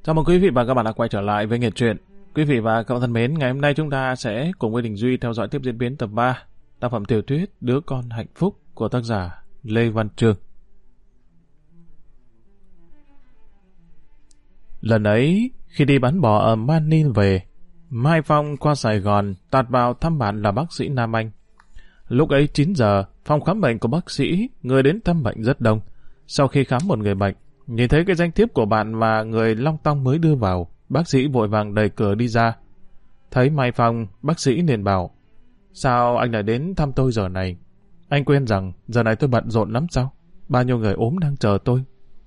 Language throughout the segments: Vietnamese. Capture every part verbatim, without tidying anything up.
Chào mừng quý vị và các bạn đã quay trở lại với Nghệ Truyện. Quý vị và các bạn thân mến, ngày hôm nay chúng ta sẽ cùng với Đình Duy theo dõi tiếp diễn biến tập ba tác phẩm tiểu thuyết Đứa Con Hạnh Phúc của tác giả Lê Văn Chương. Lần ấy, khi đi bán bò ở Manil về, Mai Phong qua Sài Gòn tạt vào thăm bạn là bác sĩ Nam Anh. Lúc ấy chín giờ, phòng khám bệnh của bác sĩ, người đến thăm bệnh rất đông. Sau khi khám một người bệnh, nhìn thấy cái danh thiếp của bạn mà người long tong mới đưa vào, bác sĩ vội vàng đẩy cửa đi ra. Thấy Mai Phong, bác sĩ liền bảo, sao anh lại đến thăm tôi giờ này? Anh quên rằng giờ này tôi bận rộn lắm sao? Bao nhiêu người ốm đang chờ tôi.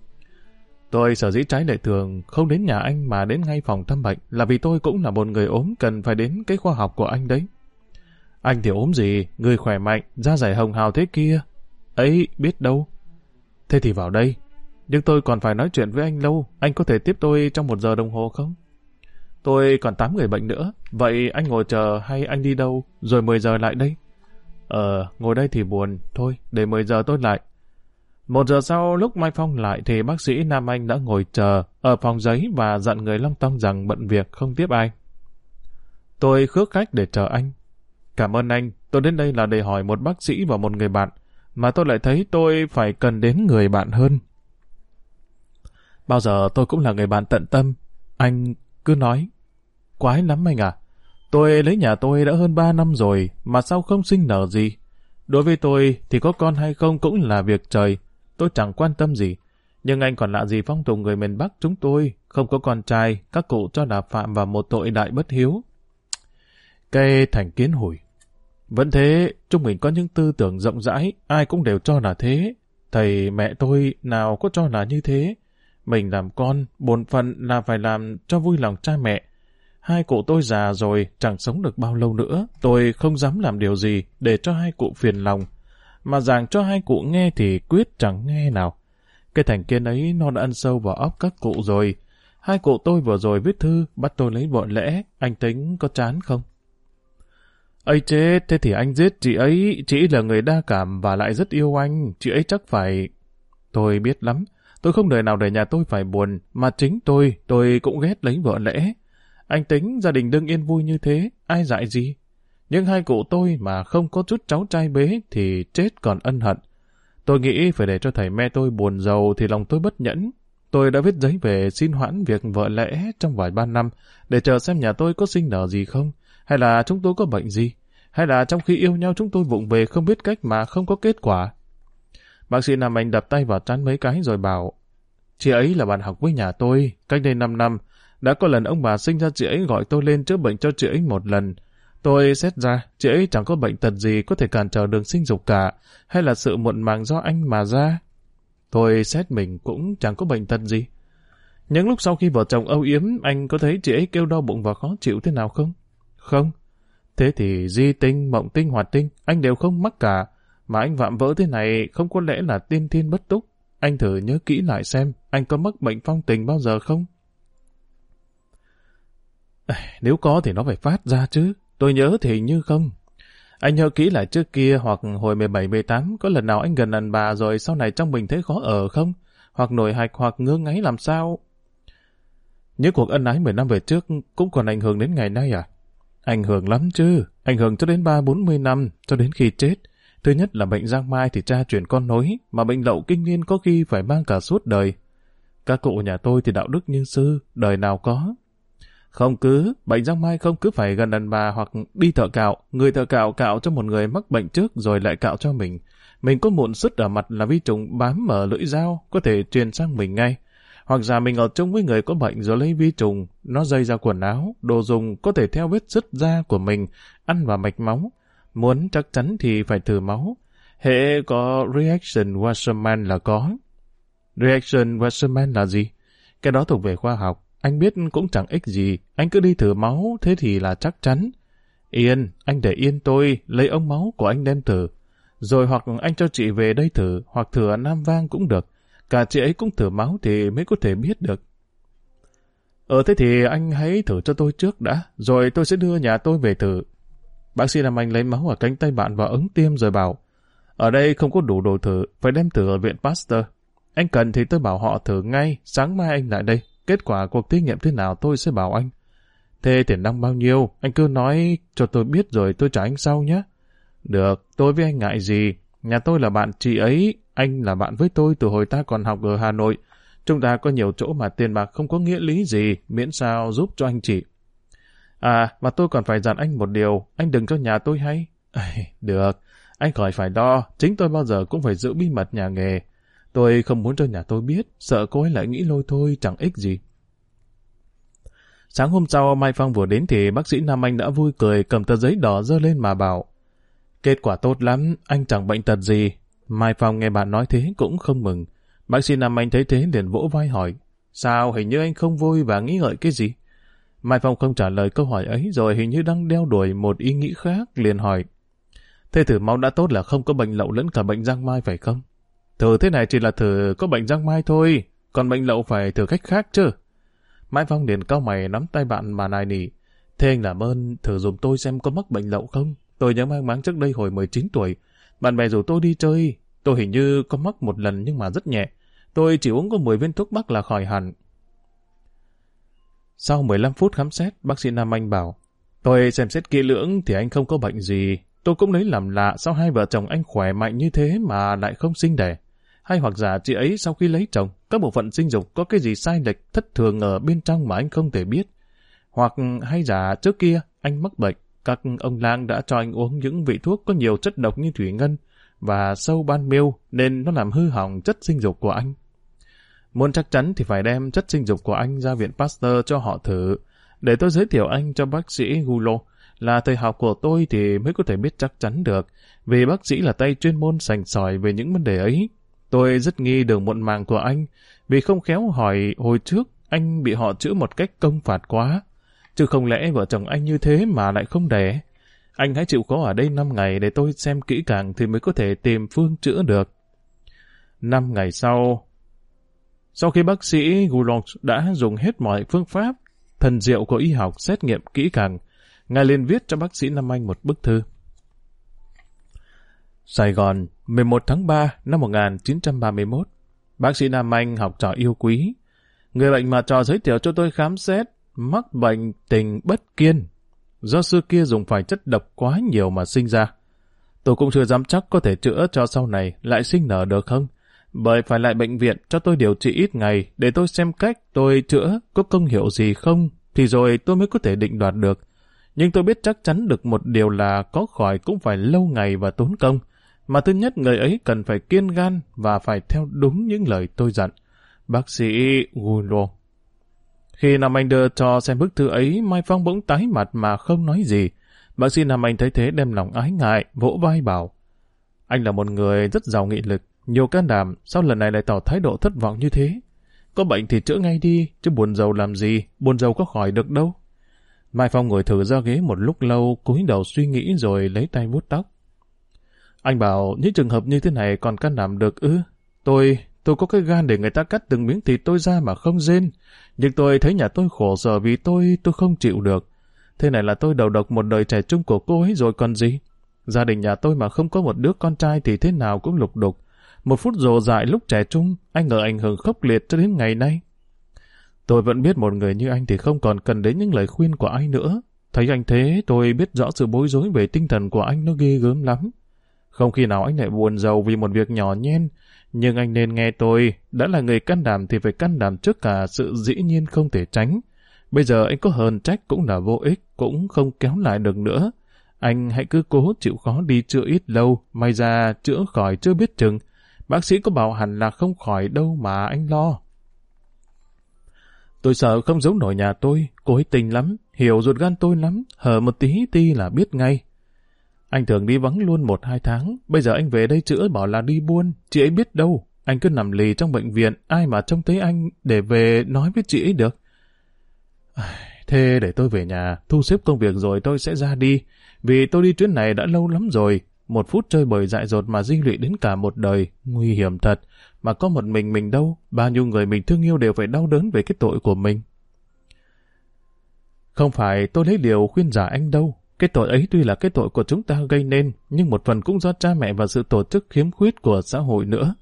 Tôi sở dĩ trái lệ thường không đến nhà anh mà đến ngay phòng thăm bệnh là vì tôi cũng là một người ốm cần phải đến cái khoa học của anh đấy. Anh thì ốm gì, người khỏe mạnh, da dày hồng hào thế kia. Ấy, biết đâu. Thế thì vào đây. Nhưng tôi còn phải nói chuyện với anh lâu, anh có thể tiếp tôi trong một giờ đồng hồ không? Tôi còn tám người bệnh nữa, vậy anh ngồi chờ hay anh đi đâu, rồi mười giờ lại đây? Ờ, ngồi đây thì buồn, thôi, để mười giờ tôi lại. Một giờ sau, lúc Mai Phong lại thì bác sĩ Nam Anh đã ngồi chờ ở phòng giấy và dặn người long tong rằng bận việc không tiếp ai. Tôi khước khách để chờ anh. Cảm ơn anh, tôi đến đây là để hỏi một bác sĩ và một người bạn, mà tôi lại thấy tôi phải cần đến người bạn hơn. Bao giờ tôi cũng là người bạn tận tâm. Anh cứ nói. Quái lắm anh à. Tôi lấy nhà tôi đã hơn ba năm rồi, mà sao không sinh nở gì? Đối với tôi thì có con hay không cũng là việc trời. Tôi chẳng quan tâm gì. Nhưng anh còn lạ gì phong tục người miền Bắc chúng tôi. Không có con trai, các cụ cho là phạm vào một tội đại bất hiếu. Cây thành kiến hủi. Vẫn thế, chúng mình có những tư tưởng rộng rãi, ai cũng đều cho là thế. Thầy mẹ tôi nào có cho là như thế. Mình làm con, bổn phận là phải làm cho vui lòng cha mẹ. Hai cụ tôi già rồi, chẳng sống được bao lâu nữa. Tôi không dám làm điều gì để cho hai cụ phiền lòng. Mà giảng cho hai cụ nghe thì quyết chẳng nghe nào. Cái thành kiến ấy nó đã ăn sâu vào óc các cụ rồi. Hai cụ tôi vừa rồi viết thư, bắt tôi lấy vợ lẽ. Anh tính có chán không? Ây chết, thế thì anh giết chị ấy. Chị ấy là người đa cảm và lại rất yêu anh. Chị ấy chắc phải... Tôi biết lắm. Tôi không đời nào để nhà tôi phải buồn, mà chính tôi, tôi cũng ghét lấy vợ lẽ. Anh tính gia đình đương yên vui như thế, ai dại gì? Nhưng hai cụ tôi mà không có chút cháu trai bế thì chết còn ân hận. Tôi nghĩ phải để cho thầy mẹ tôi buồn giàu thì lòng tôi bất nhẫn. Tôi đã viết giấy về xin hoãn việc vợ lẽ trong vài ba năm, để chờ xem nhà tôi có sinh nở gì không, hay là chúng tôi có bệnh gì, hay là trong khi yêu nhau chúng tôi vụng về không biết cách mà không có kết quả. Bác sĩ Nam Anh đập tay vào trán mấy cái rồi bảo, chị ấy là bạn học với nhà tôi, cách đây năm năm, đã có lần ông bà sinh ra chị ấy gọi tôi lên chữa bệnh cho chị ấy một lần. Tôi xét ra, chị ấy chẳng có bệnh tật gì có thể cản trở đường sinh dục cả, hay là sự muộn màng do anh mà ra. Tôi xét mình cũng chẳng có bệnh tật gì. Những lúc sau khi vợ chồng âu yếm, anh có thấy chị ấy kêu đau bụng và khó chịu thế nào không? Không. Thế thì di tinh, mộng tinh, hoạt tinh, anh đều không mắc cả. Mà anh vạm vỡ thế này không có lẽ là tiên thiên bất túc. Anh thử nhớ kỹ lại xem, anh có mắc bệnh phong tình bao giờ không? Nếu có thì nó phải phát ra chứ. Tôi nhớ thì như không. Anh nhớ kỹ lại trước kia hoặc hồi mười bảy mười tám có lần nào anh gần đàn bà rồi sau này trong mình thấy khó ở không? Hoặc nổi hạch hoặc ngứa ngáy làm sao? Những cuộc ân ái mười năm về trước cũng còn ảnh hưởng đến ngày nay à? Ảnh hưởng lắm chứ. Ảnh hưởng cho đến ba bốn mươi năm, cho đến khi chết. Thứ nhất là bệnh giang mai thì cha truyền con nối, mà bệnh lậu kinh niên có khi phải mang cả suốt đời. Các cụ nhà tôi thì đạo đức như sư, đời nào có. Không cứ, bệnh giang mai không cứ phải gần đàn bà hoặc đi thợ cạo, người thợ cạo cạo cho một người mắc bệnh trước rồi lại cạo cho mình. Mình có mụn sứt ở mặt là vi trùng bám ở lưỡi dao, có thể truyền sang mình ngay. Hoặc giả mình ở chung với người có bệnh rồi lấy vi trùng, nó dây ra quần áo, đồ dùng có thể theo vết sứt da của mình, ăn vào mạch máu. Muốn chắc chắn thì phải thử máu. Hệ có reaction Wasserman là có. Reaction Wasserman là gì? Cái đó thuộc về khoa học. Anh biết cũng chẳng ích gì. Anh cứ đi thử máu, thế thì là chắc chắn. Yên, anh để yên tôi, lấy ống máu của anh đem thử. Rồi hoặc anh cho chị về đây thử, hoặc thử ở Nam Vang cũng được. Cả chị ấy cũng thử máu thì mới có thể biết được. Ờ thế thì anh hãy thử cho tôi trước đã, rồi tôi sẽ đưa nhà tôi về thử. Bác sĩ Nam Anh lấy máu ở cánh tay bạn vào ống tiêm rồi bảo, ở đây không có đủ đồ thử, phải đem thử ở viện Pasteur. Anh cần thì tôi bảo họ thử ngay, sáng mai anh lại đây. Kết quả cuộc thí nghiệm thế nào tôi sẽ bảo anh. Thế tiền đong bao nhiêu? Anh cứ nói cho tôi biết rồi tôi trả anh sau nhé. Được, tôi với anh ngại gì? Nhà tôi là bạn chị ấy, anh là bạn với tôi từ hồi ta còn học ở Hà Nội. Chúng ta có nhiều chỗ mà tiền bạc không có nghĩa lý gì, miễn sao giúp cho anh chị. À, mà tôi còn phải dặn anh một điều, anh đừng cho nhà tôi hay. À, được, anh khỏi phải lo, chính tôi bao giờ cũng phải giữ bí mật nhà nghề. Tôi không muốn cho nhà tôi biết, sợ cô ấy lại nghĩ lôi thôi chẳng ích gì. Sáng hôm sau Mai Phong vừa đến thì bác sĩ Nam Anh đã vui cười cầm tờ giấy đỏ dơ lên mà bảo: kết quả tốt lắm, anh chẳng bệnh tật gì. Mai Phong nghe bạn nói thế cũng không mừng. Bác sĩ Nam Anh thấy thế liền vỗ vai hỏi: sao hình như anh không vui và nghĩ ngợi cái gì? Mai Phong không trả lời câu hỏi ấy rồi hình như đang đeo đuổi một ý nghĩ khác, liền hỏi: thế thử máu đã tốt là không có bệnh lậu lẫn cả bệnh giang mai phải không? Thử thế này chỉ là thử có bệnh giang mai thôi, còn bệnh lậu phải thử cách khác chứ. Mai Phong liền cau mày nắm tay bạn mà nài nỉ: thế anh làm ơn thử dùm tôi xem có mắc bệnh lậu không? Tôi nhớ mang máng trước đây hồi mười chín tuổi, bạn bè rủ tôi đi chơi, tôi hình như có mắc một lần nhưng mà rất nhẹ. Tôi chỉ uống có mười viên thuốc bắc là khỏi hẳn. Sau mười lăm phút khám xét, bác sĩ Nam Anh bảo: tôi xem xét kỹ lưỡng thì anh không có bệnh gì. Tôi cũng lấy làm lạ sao hai vợ chồng anh khỏe mạnh như thế mà lại không sinh đẻ. Hay hoặc giả chị ấy sau khi lấy chồng, các bộ phận sinh dục có cái gì sai lệch thất thường ở bên trong mà anh không thể biết. Hoặc hay giả trước kia anh mắc bệnh, các ông lang đã cho anh uống những vị thuốc có nhiều chất độc như thủy ngân và sâu ban miêu nên nó làm hư hỏng chất sinh dục của anh. Muốn chắc chắn thì phải đem chất sinh dục của anh ra viện Pasteur cho họ thử. Để tôi giới thiệu anh cho bác sĩ Goulot, là thầy học của tôi thì mới có thể biết chắc chắn được, vì bác sĩ là tay chuyên môn sành sỏi về những vấn đề ấy. Tôi rất nghi đường muộn màng của anh, vì không khéo hỏi hồi trước anh bị họ chữa một cách công phạt quá. Chứ không lẽ vợ chồng anh như thế mà lại không đẻ. Anh hãy chịu khó ở đây năm ngày để tôi xem kỹ càng thì mới có thể tìm phương chữa được. Năm ngày sau, sau khi bác sĩ Goulot đã dùng hết mọi phương pháp thần diệu của y học xét nghiệm kỹ càng, ngài liền viết cho bác sĩ Nam Anh một bức thư. Sài Gòn, mười một tháng ba năm một nghìn chín trăm ba mươi mốt. Bác sĩ Nam Anh học trò yêu quý. Người bệnh mà trò giới thiệu cho tôi khám xét mắc bệnh tình bất kiên, do xưa kia dùng phải chất độc quá nhiều mà sinh ra. Tôi cũng chưa dám chắc có thể chữa cho sau này lại sinh nở được không, bởi phải lại bệnh viện cho tôi điều trị ít ngày để tôi xem cách tôi chữa có công hiệu gì không, thì rồi tôi mới có thể định đoạt được. Nhưng tôi biết chắc chắn được một điều là có khỏi cũng phải lâu ngày và tốn công, mà thứ nhất người ấy cần phải kiên gan và phải theo đúng những lời tôi dặn. Bác sĩ Goulot. Khi Nam Anh đưa cho xem bức thư ấy, Mai Phong bỗng tái mặt mà không nói gì. Bác sĩ Nam Anh thấy thế đem lòng ái ngại, vỗ vai bảo: anh là một người rất giàu nghị lực, nhiều can đảm, sao lần này lại tỏ thái độ thất vọng như thế? Có bệnh thì chữa ngay đi, chứ buồn rầu làm gì, buồn rầu có khỏi được đâu. Mai Phong ngồi thử ra ghế một lúc lâu, cúi đầu suy nghĩ rồi lấy tay vuốt tóc. Anh bảo những trường hợp như thế này còn can đảm được ư? Tôi, tôi có cái gan để người ta cắt từng miếng thịt tôi ra mà không rên. Nhưng tôi thấy nhà tôi khổ sở vì tôi, tôi không chịu được. Thế này là tôi đầu độc một đời trẻ trung của cô ấy rồi còn gì. Gia đình nhà tôi mà không có một đứa con trai thì thế nào cũng lục đục. Một phút rồ dại lúc trẻ trung, anh ngờ ảnh hưởng khốc liệt cho đến ngày nay. Tôi vẫn biết một người như anh thì không còn cần đến những lời khuyên của anh nữa. Thấy anh thế, tôi biết rõ sự bối rối về tinh thần của anh nó ghê gớm lắm. Không khi nào anh lại buồn rầu vì một việc nhỏ nhen, nhưng anh nên nghe tôi, đã là người can đảm thì phải can đảm trước cả sự dĩ nhiên không thể tránh. Bây giờ anh có hờn trách cũng là vô ích, cũng không kéo lại được nữa. Anh hãy cứ cố chịu khó đi chữa ít lâu, may ra chữa khỏi chưa biết chừng. Bác sĩ có bảo hẳn là không khỏi đâu mà anh lo. Tôi sợ không giấu nổi nhà tôi, cô ấy tình lắm, hiểu ruột gan tôi lắm, hở một tí ti là biết ngay. Anh thường đi vắng luôn một hai tháng, bây giờ anh về đây chữa bảo là đi buôn, chị ấy biết đâu. Anh cứ nằm lì trong bệnh viện, ai mà trông thấy anh để về nói với chị ấy được. Thế để tôi về nhà, thu xếp công việc rồi tôi sẽ ra đi, vì tôi đi chuyến này đã lâu lắm rồi. Một phút chơi bời dại dột mà di lụy đến cả một đời, nguy hiểm thật. Mà có một mình mình đâu, bao nhiêu người mình thương yêu đều phải đau đớn về cái tội của mình. Không phải tôi lấy điều khuyên giải anh đâu. Cái tội ấy tuy là cái tội của chúng ta gây nên, nhưng một phần cũng do cha mẹ và sự tổ chức khiếm khuyết của xã hội nữa.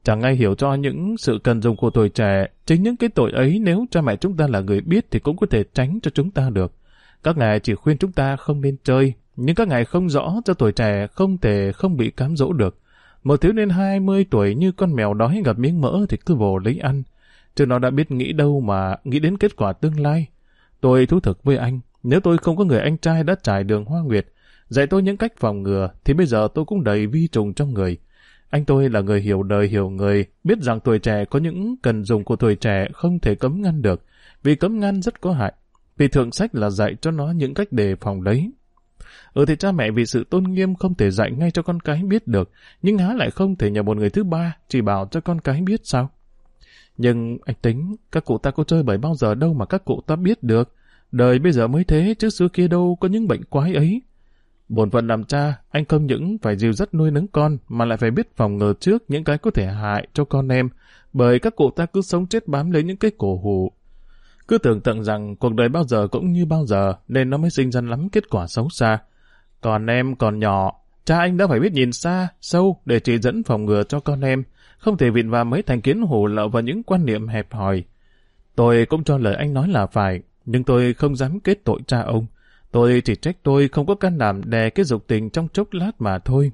Chẳng ai hiểu cho những sự cần dùng của tuổi trẻ. Chính những cái tội ấy nếu cha mẹ chúng ta là người biết thì cũng có thể tránh cho chúng ta được. Các ngài chỉ khuyên chúng ta không nên chơi, nhưng các ngài không rõ cho tuổi trẻ không thể không bị cám dỗ được. Một thiếu niên hai mươi tuổi như con mèo đói gặp miếng mỡ thì cứ vồ lấy ăn. Chứ nó đã biết nghĩ đâu mà nghĩ đến kết quả tương lai. Tôi thú thực với anh, nếu tôi không có người anh trai đã trải đường Hoa Nguyệt, dạy tôi những cách phòng ngừa, thì bây giờ tôi cũng đầy vi trùng trong người. Anh tôi là người hiểu đời hiểu người, biết rằng tuổi trẻ có những cần dùng của tuổi trẻ không thể cấm ngăn được, vì cấm ngăn rất có hại. Vì thượng sách là dạy cho nó những cách đề phòng đấy. Ừ thì cha mẹ vì sự tôn nghiêm không thể dạy ngay cho con cái biết được, nhưng há lại không thể nhờ một người thứ ba chỉ bảo cho con cái biết sao? Nhưng anh tính, các cụ ta có chơi bời bao giờ đâu mà các cụ ta biết được. Đời bây giờ mới thế, chứ xưa kia đâu có những bệnh quái ấy. Bổn phận làm cha, anh không những phải dìu dắt nuôi nấng con, mà lại phải biết phòng ngừa trước những cái có thể hại cho con em, bởi các cụ ta cứ sống chết bám lấy những cái cổ hủ. Cứ tưởng tượng rằng cuộc đời bao giờ cũng như bao giờ, nên nó mới sinh ra lắm kết quả xấu xa. Còn em còn nhỏ, cha anh đã phải biết nhìn xa, sâu để chỉ dẫn phòng ngừa cho con em, không thể vịn vào mấy thành kiến hổ lậu vào những quan niệm hẹp hòi. Tôi cũng cho lời anh nói là phải, nhưng tôi không dám kết tội cha ông. Tôi chỉ trách tôi không có can đảm đè cái dục tình trong chốc lát mà thôi.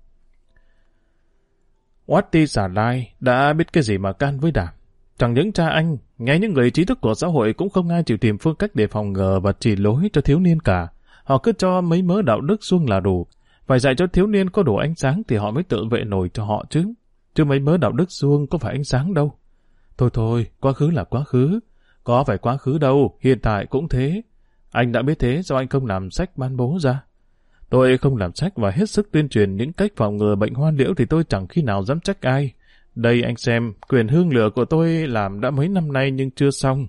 Oatti xả lai đã biết cái gì mà can với đảm. Chẳng những cha anh, ngay những người trí thức của xã hội cũng không ai chịu tìm phương cách để phòng ngừa và chỉ lối cho thiếu niên cả. Họ cứ cho mấy mớ đạo đức suông là đủ. Phải dạy cho thiếu niên có đủ ánh sáng thì họ mới tự vệ nổi cho họ chứ. Chứ mấy mớ đạo đức suông có phải ánh sáng đâu. Thôi thôi, quá khứ là quá khứ. Có phải quá khứ đâu, hiện tại cũng thế. Anh đã biết thế, sao anh không làm sách ban bố ra? Tôi không làm sách và hết sức tuyên truyền những cách phòng ngừa bệnh hoa liễu thì tôi chẳng khi nào dám trách ai. Đây anh xem, quyển hương lửa của tôi làm đã mấy năm nay nhưng chưa xong.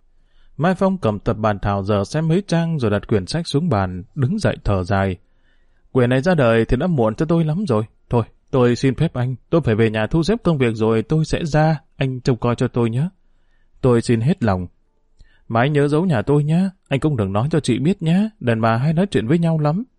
Mai Phong cầm tập bàn thảo giờ xem mấy trang rồi đặt quyển sách xuống bàn, đứng dậy thở dài. Quyển này ra đời thì đã muộn cho tôi lắm rồi. Thôi, tôi xin phép anh, tôi phải về nhà thu xếp công việc rồi tôi sẽ ra, anh trông coi cho tôi nhé. Tôi xin hết lòng. Mà anh nhớ giấu nhà tôi nhé, anh cũng đừng nói cho chị biết nhé, đàn bà hay nói chuyện với nhau lắm.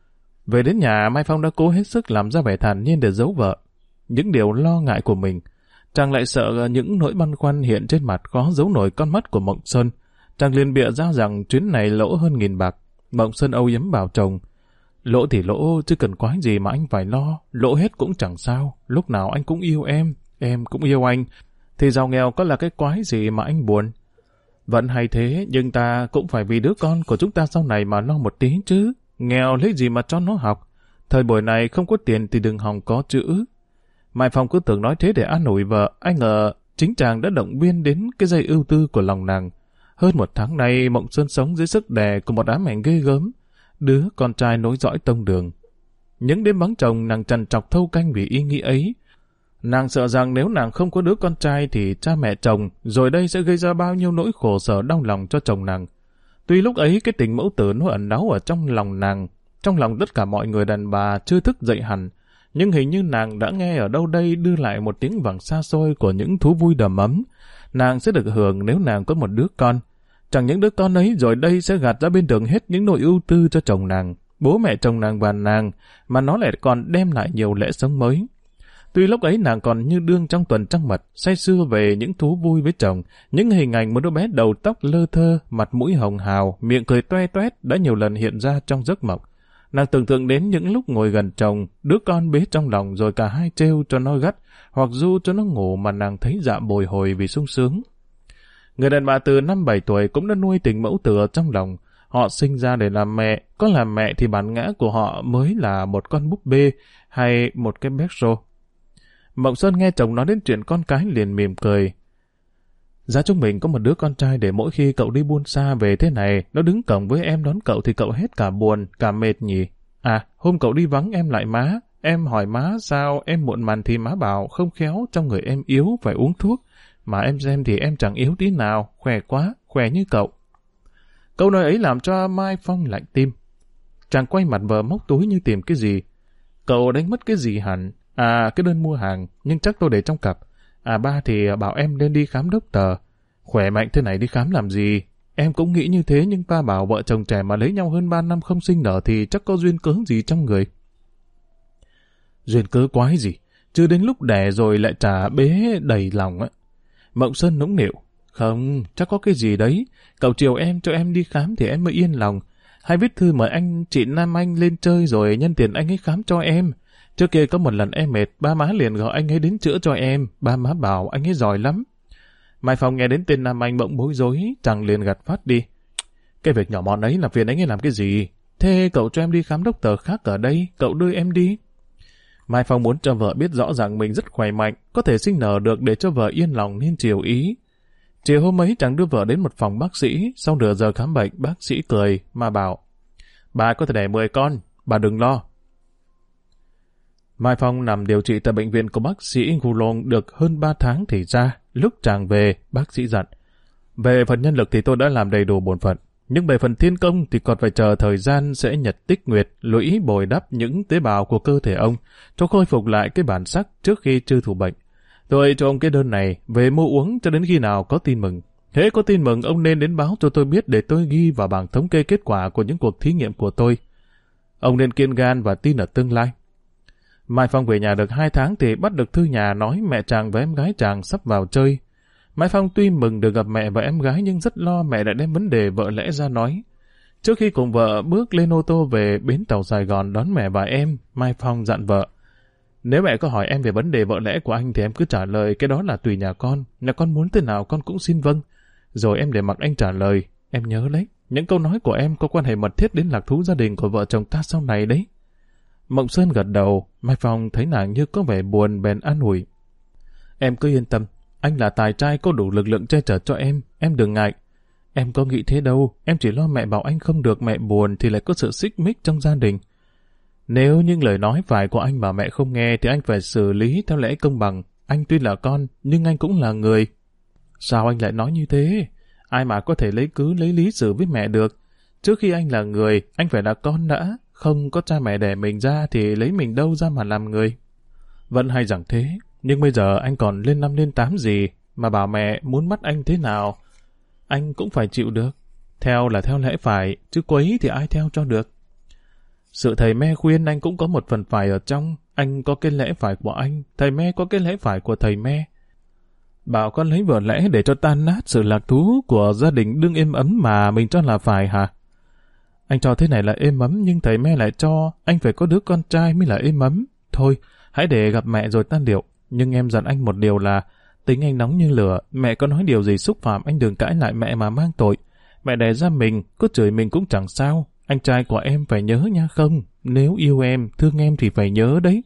Về đến nhà, Mai Phong đã cố hết sức làm ra vẻ thản nhiên để giấu vợ. Những điều lo ngại của mình, chàng lại sợ những nỗi băn khoăn hiện trên mặt khó giấu nổi con mắt của Mộng Sơn. Chàng liền bịa ra rằng chuyến này lỗ hơn nghìn bạc. Mộng Sơn âu yếm bảo chồng, lỗ thì lỗ, chứ cần quái gì mà anh phải lo, lỗ hết cũng chẳng sao, lúc nào anh cũng yêu em, em cũng yêu anh, thì giàu nghèo có là cái quái gì mà anh buồn. Vẫn hay thế, nhưng ta cũng phải vì đứa con của chúng ta sau này mà lo một tí chứ, nghèo lấy gì mà cho nó học, thời buổi này không có tiền thì đừng hòng có chữ. Mai Phong cứ tưởng nói thế để an ủi vợ, ai ngờ chính chàng đã động viên đến cái dây ưu tư của lòng nàng. Hơn một tháng nay, Mộng Sơn sống dưới sức đè của một ám ảnh ghê gớm, đứa con trai nối dõi tông đường. Những đêm vắng chồng, nàng trằn trọc thâu canh vì ý nghĩ ấy. Nàng sợ rằng nếu nàng không có đứa con trai thì cha mẹ chồng, rồi đây sẽ gây ra bao nhiêu nỗi khổ sở đau lòng cho chồng nàng. Tuy lúc ấy cái tình mẫu tử nó ẩn náu ở trong lòng nàng, trong lòng tất cả mọi người đàn bà chưa thức dậy hẳn, nhưng hình như nàng đã nghe ở đâu đây đưa lại một tiếng vẳng xa xôi của những thú vui đầm ấm. Nàng sẽ được hưởng nếu nàng có một đứa con. Chẳng những đứa con ấy rồi đây sẽ gạt ra bên đường hết những nỗi ưu tư cho chồng nàng, bố mẹ chồng nàng và nàng, mà nó lại còn đem lại nhiều lẽ sống mới. Tuy lúc ấy nàng còn như đương trong tuần trăng mật, say sưa về những thú vui với chồng, những hình ảnh một đứa bé đầu tóc lơ thơ, mặt mũi hồng hào, miệng cười toe toét đã nhiều lần hiện ra trong giấc mộng. Nàng tưởng tượng đến những lúc ngồi gần chồng, đứa con bế trong lòng rồi cả hai trêu cho nó gắt, hoặc du cho nó ngủ mà nàng thấy dạ bồi hồi vì sung sướng. Người đàn bà từ năm bảy tuổi cũng đã nuôi tình mẫu tử ở trong lòng. Họ sinh ra để làm mẹ, có làm mẹ thì bản ngã của họ mới là một con búp bê hay một cái béc rô. Mộng Sơn nghe chồng nói đến chuyện con cái liền mỉm cười. Giá chúng mình có một đứa con trai để mỗi khi cậu đi buôn xa về thế này, nó đứng cổng với em đón cậu thì cậu hết cả buồn, cả mệt nhỉ. À, hôm cậu đi vắng em lại má, em hỏi má sao em muộn màn thì má bảo không khéo trong người em yếu phải uống thuốc, mà em xem thì em chẳng yếu tí nào, khỏe quá, khỏe như cậu. Câu nói ấy làm cho Mai Phong lạnh tim. Chàng quay mặt vợ móc túi như tìm cái gì. Cậu đánh mất cái gì hẳn? À, cái đơn mua hàng, nhưng chắc tôi để trong cặp. À ba thì bảo em nên đi khám đốc tờ. Khỏe mạnh thế này đi khám làm gì? Em cũng nghĩ như thế, nhưng ba bảo vợ chồng trẻ mà lấy nhau hơn ba năm không sinh nở thì chắc có duyên cớ gì trong người. Duyên cớ quái gì? chứ đến lúc đẻ rồi lại trả bế đầy lòng á. Mộng Sơn nũng nịu. Không, chắc có cái gì đấy. Cậu chiều em cho em đi khám thì em mới yên lòng. Hay viết thư mời anh chị Nam Anh lên chơi rồi nhân tiền anh ấy khám cho em. Trước kia có một lần em mệt, ba má liền gọi anh ấy đến chữa cho em. Ba má bảo anh ấy giỏi lắm. Mai Phong nghe đến tên Nam Anh bỗng bối rối, chàng liền gạt phát đi. Cái việc nhỏ mọn ấy là phiền anh ấy làm cái gì? Thế cậu cho em đi khám doctor khác ở đây, cậu đưa em đi. Mai Phong muốn cho vợ biết rõ ràng mình rất khỏe mạnh, có thể sinh nở được để cho vợ yên lòng nên chiều ý. Chiều hôm ấy chàng đưa vợ đến một phòng bác sĩ, sau nửa giờ khám bệnh, bác sĩ cười mà bảo: Bà có thể đẻ mười con, bà đừng lo. Mai Phong nằm điều trị tại bệnh viện của bác sĩ Goulon được hơn ba tháng thì ra, lúc chàng về, bác sĩ dặn: Về phần nhân lực thì tôi đã làm đầy đủ bổn phận, nhưng về phần thiên công thì còn phải chờ thời gian sẽ nhật tích nguyệt, lũy bồi đắp những tế bào của cơ thể ông, cho khôi phục lại cái bản sắc trước khi trừ thủ bệnh. Tôi cho ông cái đơn này về mua uống cho đến khi nào có tin mừng. Thế có tin mừng ông nên đến báo cho tôi biết để tôi ghi vào bảng thống kê kết quả của những cuộc thí nghiệm của tôi. Ông nên kiên gan và tin ở tương lai. Mai Phong về nhà được hai tháng thì bắt được thư nhà nói mẹ chàng và em gái chàng sắp vào chơi. Mai Phong tuy mừng được gặp mẹ và em gái nhưng rất lo mẹ lại đem vấn đề vợ lẽ ra nói. Trước khi cùng vợ bước lên ô tô về bến tàu Sài Gòn đón mẹ và em, Mai Phong dặn vợ: Nếu mẹ có hỏi em về vấn đề vợ lẽ của anh thì em cứ trả lời cái đó là tùy nhà con, nhà con muốn thế nào con cũng xin vâng. Rồi em để mặc anh trả lời, em nhớ đấy, những câu nói của em có quan hệ mật thiết đến lạc thú gia đình của vợ chồng ta sau này đấy. Mộng Sơn gật đầu, Mai Phong thấy nàng như có vẻ buồn bèn an ủi: Em cứ yên tâm, anh là tài trai có đủ lực lượng che chở cho em, em đừng ngại. Em có nghĩ thế đâu, em chỉ lo mẹ bảo anh không được mẹ buồn thì lại có sự xích mích trong gia đình. Nếu những lời nói phải của anh mà mẹ không nghe thì anh phải xử lý theo lẽ công bằng. Anh tuy là con, nhưng anh cũng là người. Sao anh lại nói như thế? Ai mà có thể lấy cứ lấy lý xử với mẹ được? Trước khi anh là người, anh phải là con đã. Không có cha mẹ đẻ mình ra thì lấy mình đâu ra mà làm người. Vẫn hay rằng thế, nhưng bây giờ anh còn lên năm lên tám gì mà bảo mẹ muốn bắt anh thế nào. Anh cũng phải chịu được. Theo là theo lẽ phải, chứ quấy thì ai theo cho được. Sự thầy me khuyên anh cũng có một phần phải ở trong. Anh có cái lẽ phải của anh, thầy me có cái lẽ phải của thầy me. Bảo con lấy vợ lẽ để cho tan nát sự lạc thú của gia đình đương êm ấm mà mình cho là phải hả? Anh cho thế này là êm ấm nhưng thầy me lại cho anh phải có đứa con trai mới là êm ấm. Thôi, hãy để gặp mẹ rồi tan điệu. Nhưng em dặn anh một điều là tính anh nóng như lửa, mẹ có nói điều gì xúc phạm anh đừng cãi lại mẹ mà mang tội. Mẹ đẻ ra mình, có chửi mình cũng chẳng sao. Anh trai của em phải nhớ nha không? Nếu yêu em, thương em thì phải nhớ đấy.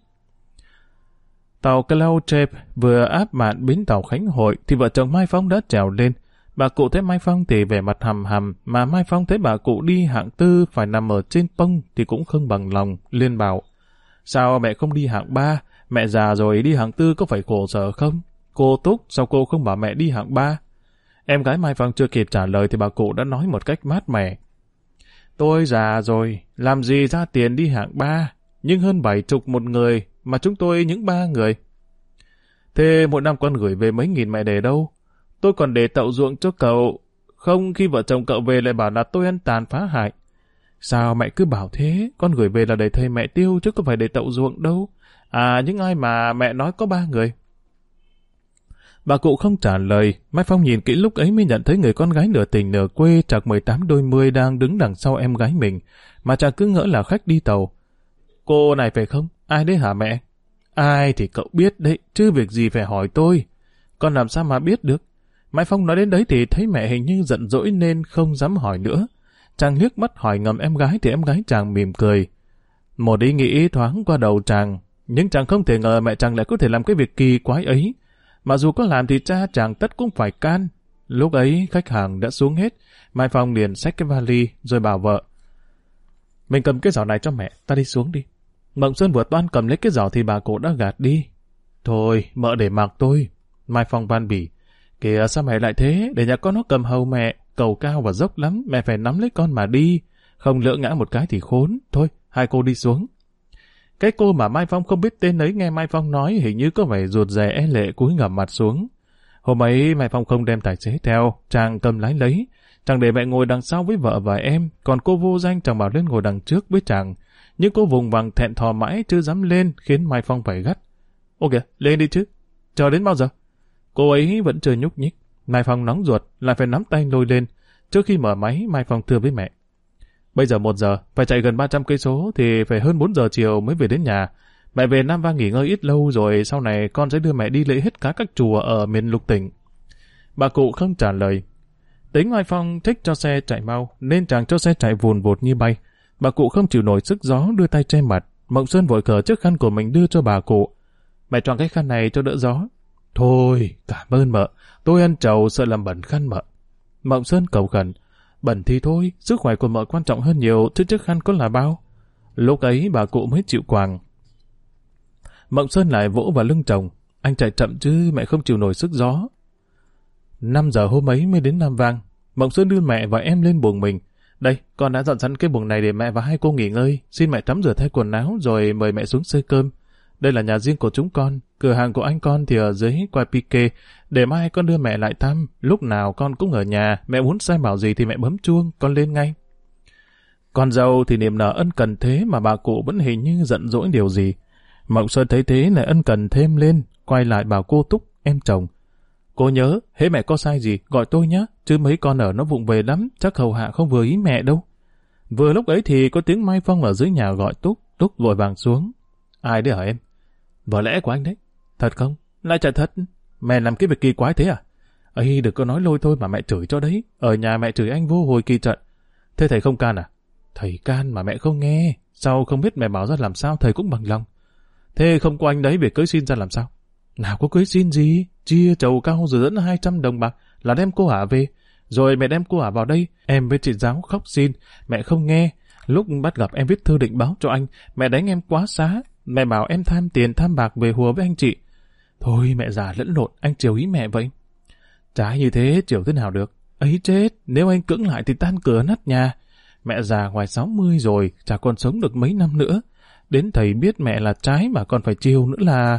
Tàu Cloud Trip vừa áp mạn bến tàu Khánh Hội thì vợ chồng Mai Phong đã trèo lên. Bà cụ thấy Mai Phong thì vẻ mặt hầm hầm, mà Mai Phong thấy bà cụ đi hạng tư phải nằm ở trên pông thì cũng không bằng lòng, liền bảo: Sao mẹ không đi hạng ba? Mẹ già rồi đi hạng tư có phải khổ sở không? Cô Túc, sao cô không bảo mẹ đi hạng ba? Em gái Mai Phong chưa kịp trả lời thì bà cụ đã nói một cách mát mẻ: Tôi già rồi, làm gì ra tiền đi hạng ba, nhưng hơn bảy chục một người, mà chúng tôi những ba người. Thế mỗi năm con gửi về mấy nghìn mẹ để đâu? Tôi còn để tậu ruộng cho cậu, không khi vợ chồng cậu về lại bảo là tôi ăn tàn phá hại. Sao mẹ cứ bảo thế, con gửi về là để thầy mẹ tiêu chứ có phải để tậu ruộng đâu. À, những ai mà mẹ nói có ba người. Bà cụ không trả lời, Mai Phong nhìn kỹ lúc ấy mới nhận thấy người con gái nửa tình nửa quê trạc mười tám đôi mươi đang đứng đằng sau em gái mình, mà chàng cứ ngỡ là khách đi tàu. Cô này phải không? Ai đấy hả mẹ? Ai thì cậu biết đấy, chứ việc gì phải hỏi tôi. Con làm sao mà biết được? Mai Phong nói đến đấy thì thấy mẹ hình như giận dỗi nên không dám hỏi nữa. Chàng liếc mắt hỏi ngầm em gái thì em gái chàng mỉm cười. Một ý nghĩ thoáng qua đầu chàng, nhưng chàng không thể ngờ mẹ chàng lại có thể làm cái việc kỳ quái ấy. Mà dù có làm thì cha chàng tất cũng phải can. Lúc ấy khách hàng đã xuống hết, Mai Phong liền xách cái vali rồi bảo vợ: Mình cầm cái giỏ này cho mẹ, ta đi xuống đi. Mộng Sơn vừa toan cầm lấy cái giỏ thì bà cụ đã gạt đi. Thôi, mợ để mặc tôi. Mai Phong van bỉ: Kìa sao mẹ lại thế, để nhà con nó cầm hầu mẹ, cầu cao và dốc lắm, mẹ phải nắm lấy con mà đi. Không lỡ ngã một cái thì khốn. Thôi, hai cô đi xuống. Cái cô mà Mai Phong không biết tên ấy nghe Mai Phong nói hình như có vẻ ruột rè e lệ cúi ngẩng mặt xuống. Hôm ấy Mai Phong không đem tài xế theo, chàng cầm lái lấy. Chàng để mẹ ngồi đằng sau với vợ và em, còn cô vô danh chàng bảo lên ngồi đằng trước với chàng. Nhưng cô vùng vằng thẹn thò mãi chưa dám lên khiến Mai Phong phải gắt: Ô kìa, lên đi chứ. Chờ đến bao giờ? Cô ấy vẫn chưa nhúc nhích. Mai Phong nóng ruột, lại phải nắm tay lôi lên. Trước khi mở máy, Mai Phong thưa với mẹ. Bây giờ một giờ, phải chạy gần ba trăm cây số thì phải hơn bốn giờ chiều mới về đến nhà. Mẹ về Nam Vang nghỉ ngơi ít lâu rồi sau này con sẽ đưa mẹ đi lễ hết cả các chùa ở miền lục tỉnh. Bà cụ không trả lời. Tính Mai Phong thích cho xe chạy mau nên chàng cho xe chạy vùn vụt như bay. Bà cụ không chịu nổi sức gió đưa tay che mặt. Mộng Xuân vội cởi chiếc khăn của mình đưa cho bà cụ. Mẹ chọn cái khăn này cho đỡ gió. Thôi, cảm ơn mợ. Tôi ăn trầu sợ làm bẩn khăn mợ. Mộng Xuân cầu khẩn. Bẩn thì thôi, sức khỏe của mợ quan trọng hơn nhiều, chứ chiếc khăn có là bao. Lúc ấy bà cụ mới chịu quàng. Mộng Xuân lại vỗ vào lưng chồng. Anh chạy chậm chứ mẹ không chịu nổi sức gió. Năm giờ hôm ấy mới đến Nam Vang. Mộng Xuân đưa mẹ và em lên buồng mình. Đây, con đã dọn sẵn cái buồng này để mẹ và hai cô nghỉ ngơi. Xin mẹ tắm rửa thay quần áo rồi mời mẹ xuống xơi cơm. Đây là nhà riêng của chúng con. Cửa hàng của anh con thì ở dưới quai Pique. Để mai con đưa mẹ lại thăm. Lúc nào con cũng ở nhà. Mẹ muốn sai bảo gì thì mẹ bấm chuông. Con lên ngay. Con dâu thì niềm nở ân cần thế mà bà cụ vẫn hình như giận dỗi điều gì. Mộng Xuân thấy thế lại ân cần thêm lên. Quay lại bảo cô Túc, em chồng. Cô nhớ, hễ mẹ có sai gì, gọi tôi nhé, chứ mấy con ở nó vụng về lắm, chắc hầu hạ không vừa ý mẹ đâu. Vừa lúc ấy thì có tiếng Mai Phong ở dưới nhà gọi Túc, Túc vội vàng xuống. Ai đấy hả em? Vợ lẽ của anh đấy. Thật không? Lại chả thật. Mẹ làm cái việc kỳ quái thế à? Ấy, đừng có nói lôi thôi mà mẹ chửi cho đấy. Ở nhà mẹ chửi anh vô hồi kỳ trận. Thế thầy không can à? Thầy can mà mẹ không nghe. Sao không biết mẹ bảo ra làm sao thầy cũng bằng lòng. Thế không có anh đấy việc cưới xin ra làm sao? Nào có cưới xin gì? Chia chầu cao rồi dẫn hai trăm đồng bạc là đem cô Hả về. Rồi mẹ đem cô Hả vào đây, em với chị giáo khóc xin. Mẹ không nghe. Lúc bắt gặp em viết thư định báo cho anh, mẹ đánh em quá xá. Mẹ bảo em tham tiền tham bạc về hùa với anh chị. Thôi mẹ già lẫn lộn, anh chiều ý mẹ vậy. Trái như thế chiều thế nào được. Ấy chết, nếu anh cưỡng lại thì tan cửa nát nhà. Mẹ già ngoài sáu mươi rồi, chả còn sống được mấy năm nữa. Đến thầy biết mẹ là trái mà còn phải chiều nữa là...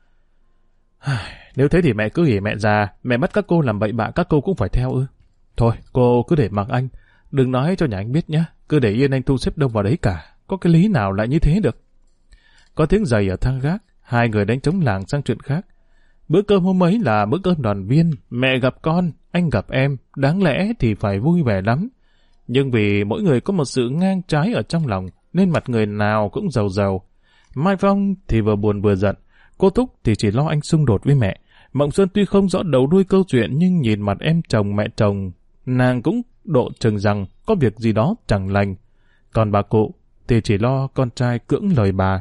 Nếu thế thì mẹ cứ ỉa mẹ già, mẹ bắt các cô làm bậy bạ các cô cũng phải theo ư. Thôi, cô cứ để mặc anh. Đừng nói cho nhà anh biết nhé. Cứ để yên anh thu xếp đâu vào đấy cả. Có cái lý nào lại như thế được. Có tiếng giày ở thang gác. Hai người đánh trống làng sang chuyện khác. Bữa cơm hôm ấy là bữa cơm đoàn viên. Mẹ gặp con, anh gặp em. Đáng lẽ thì phải vui vẻ lắm. Nhưng vì mỗi người có một sự ngang trái ở trong lòng, nên mặt người nào cũng giàu giàu. Mai Phong thì vừa buồn vừa giận. Cô Túc thì chỉ lo anh xung đột với mẹ. Mộng Xuân tuy không rõ đầu đuôi câu chuyện nhưng nhìn mặt em chồng mẹ chồng, nàng cũng độ chừng rằng có việc gì đó chẳng lành. Còn bà cụ thì chỉ lo con trai cưỡng lời bà.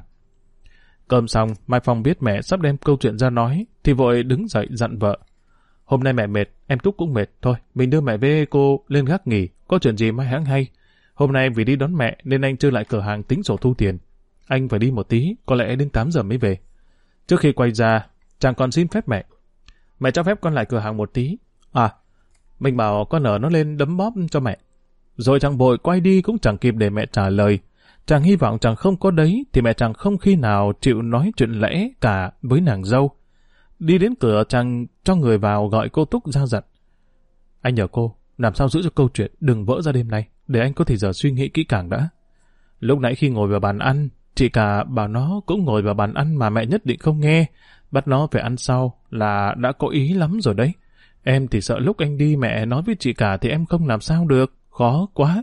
Cơm xong, Mai Phong biết mẹ sắp đem câu chuyện ra nói thì vội đứng dậy dặn vợ. Hôm nay mẹ mệt, em Túc cũng mệt. Thôi, mình đưa mẹ với cô lên gác nghỉ. Có chuyện gì mai hãng hay. Hôm nay vì đi đón mẹ nên anh chưa lại cửa hàng tính sổ thu tiền. Anh phải đi một tí, có lẽ đến tám giờ mới về. Trước khi quay ra, chàng còn xin phép mẹ. Mẹ cho phép con lại cửa hàng một tí. À, mình bảo con ở nó lên đấm bóp cho mẹ. Rồi chàng vội quay đi cũng chẳng kịp để mẹ trả lời. Chàng hy vọng chàng không có đấy thì mẹ chàng không khi nào chịu nói chuyện lẽ cả với nàng dâu. Đi đến cửa chàng cho người vào gọi cô Túc ra dặn. Anh nhờ cô, làm sao giữ cho câu chuyện đừng vỡ ra đêm nay, để anh có thời giờ suy nghĩ kỹ càng đã. Lúc nãy khi ngồi vào bàn ăn, chị cả bảo nó cũng ngồi vào bàn ăn mà mẹ nhất định không nghe, bắt nó phải ăn sau là đã có ý lắm rồi đấy. Em thì sợ lúc anh đi mẹ nói với chị cả thì em không làm sao được, khó quá.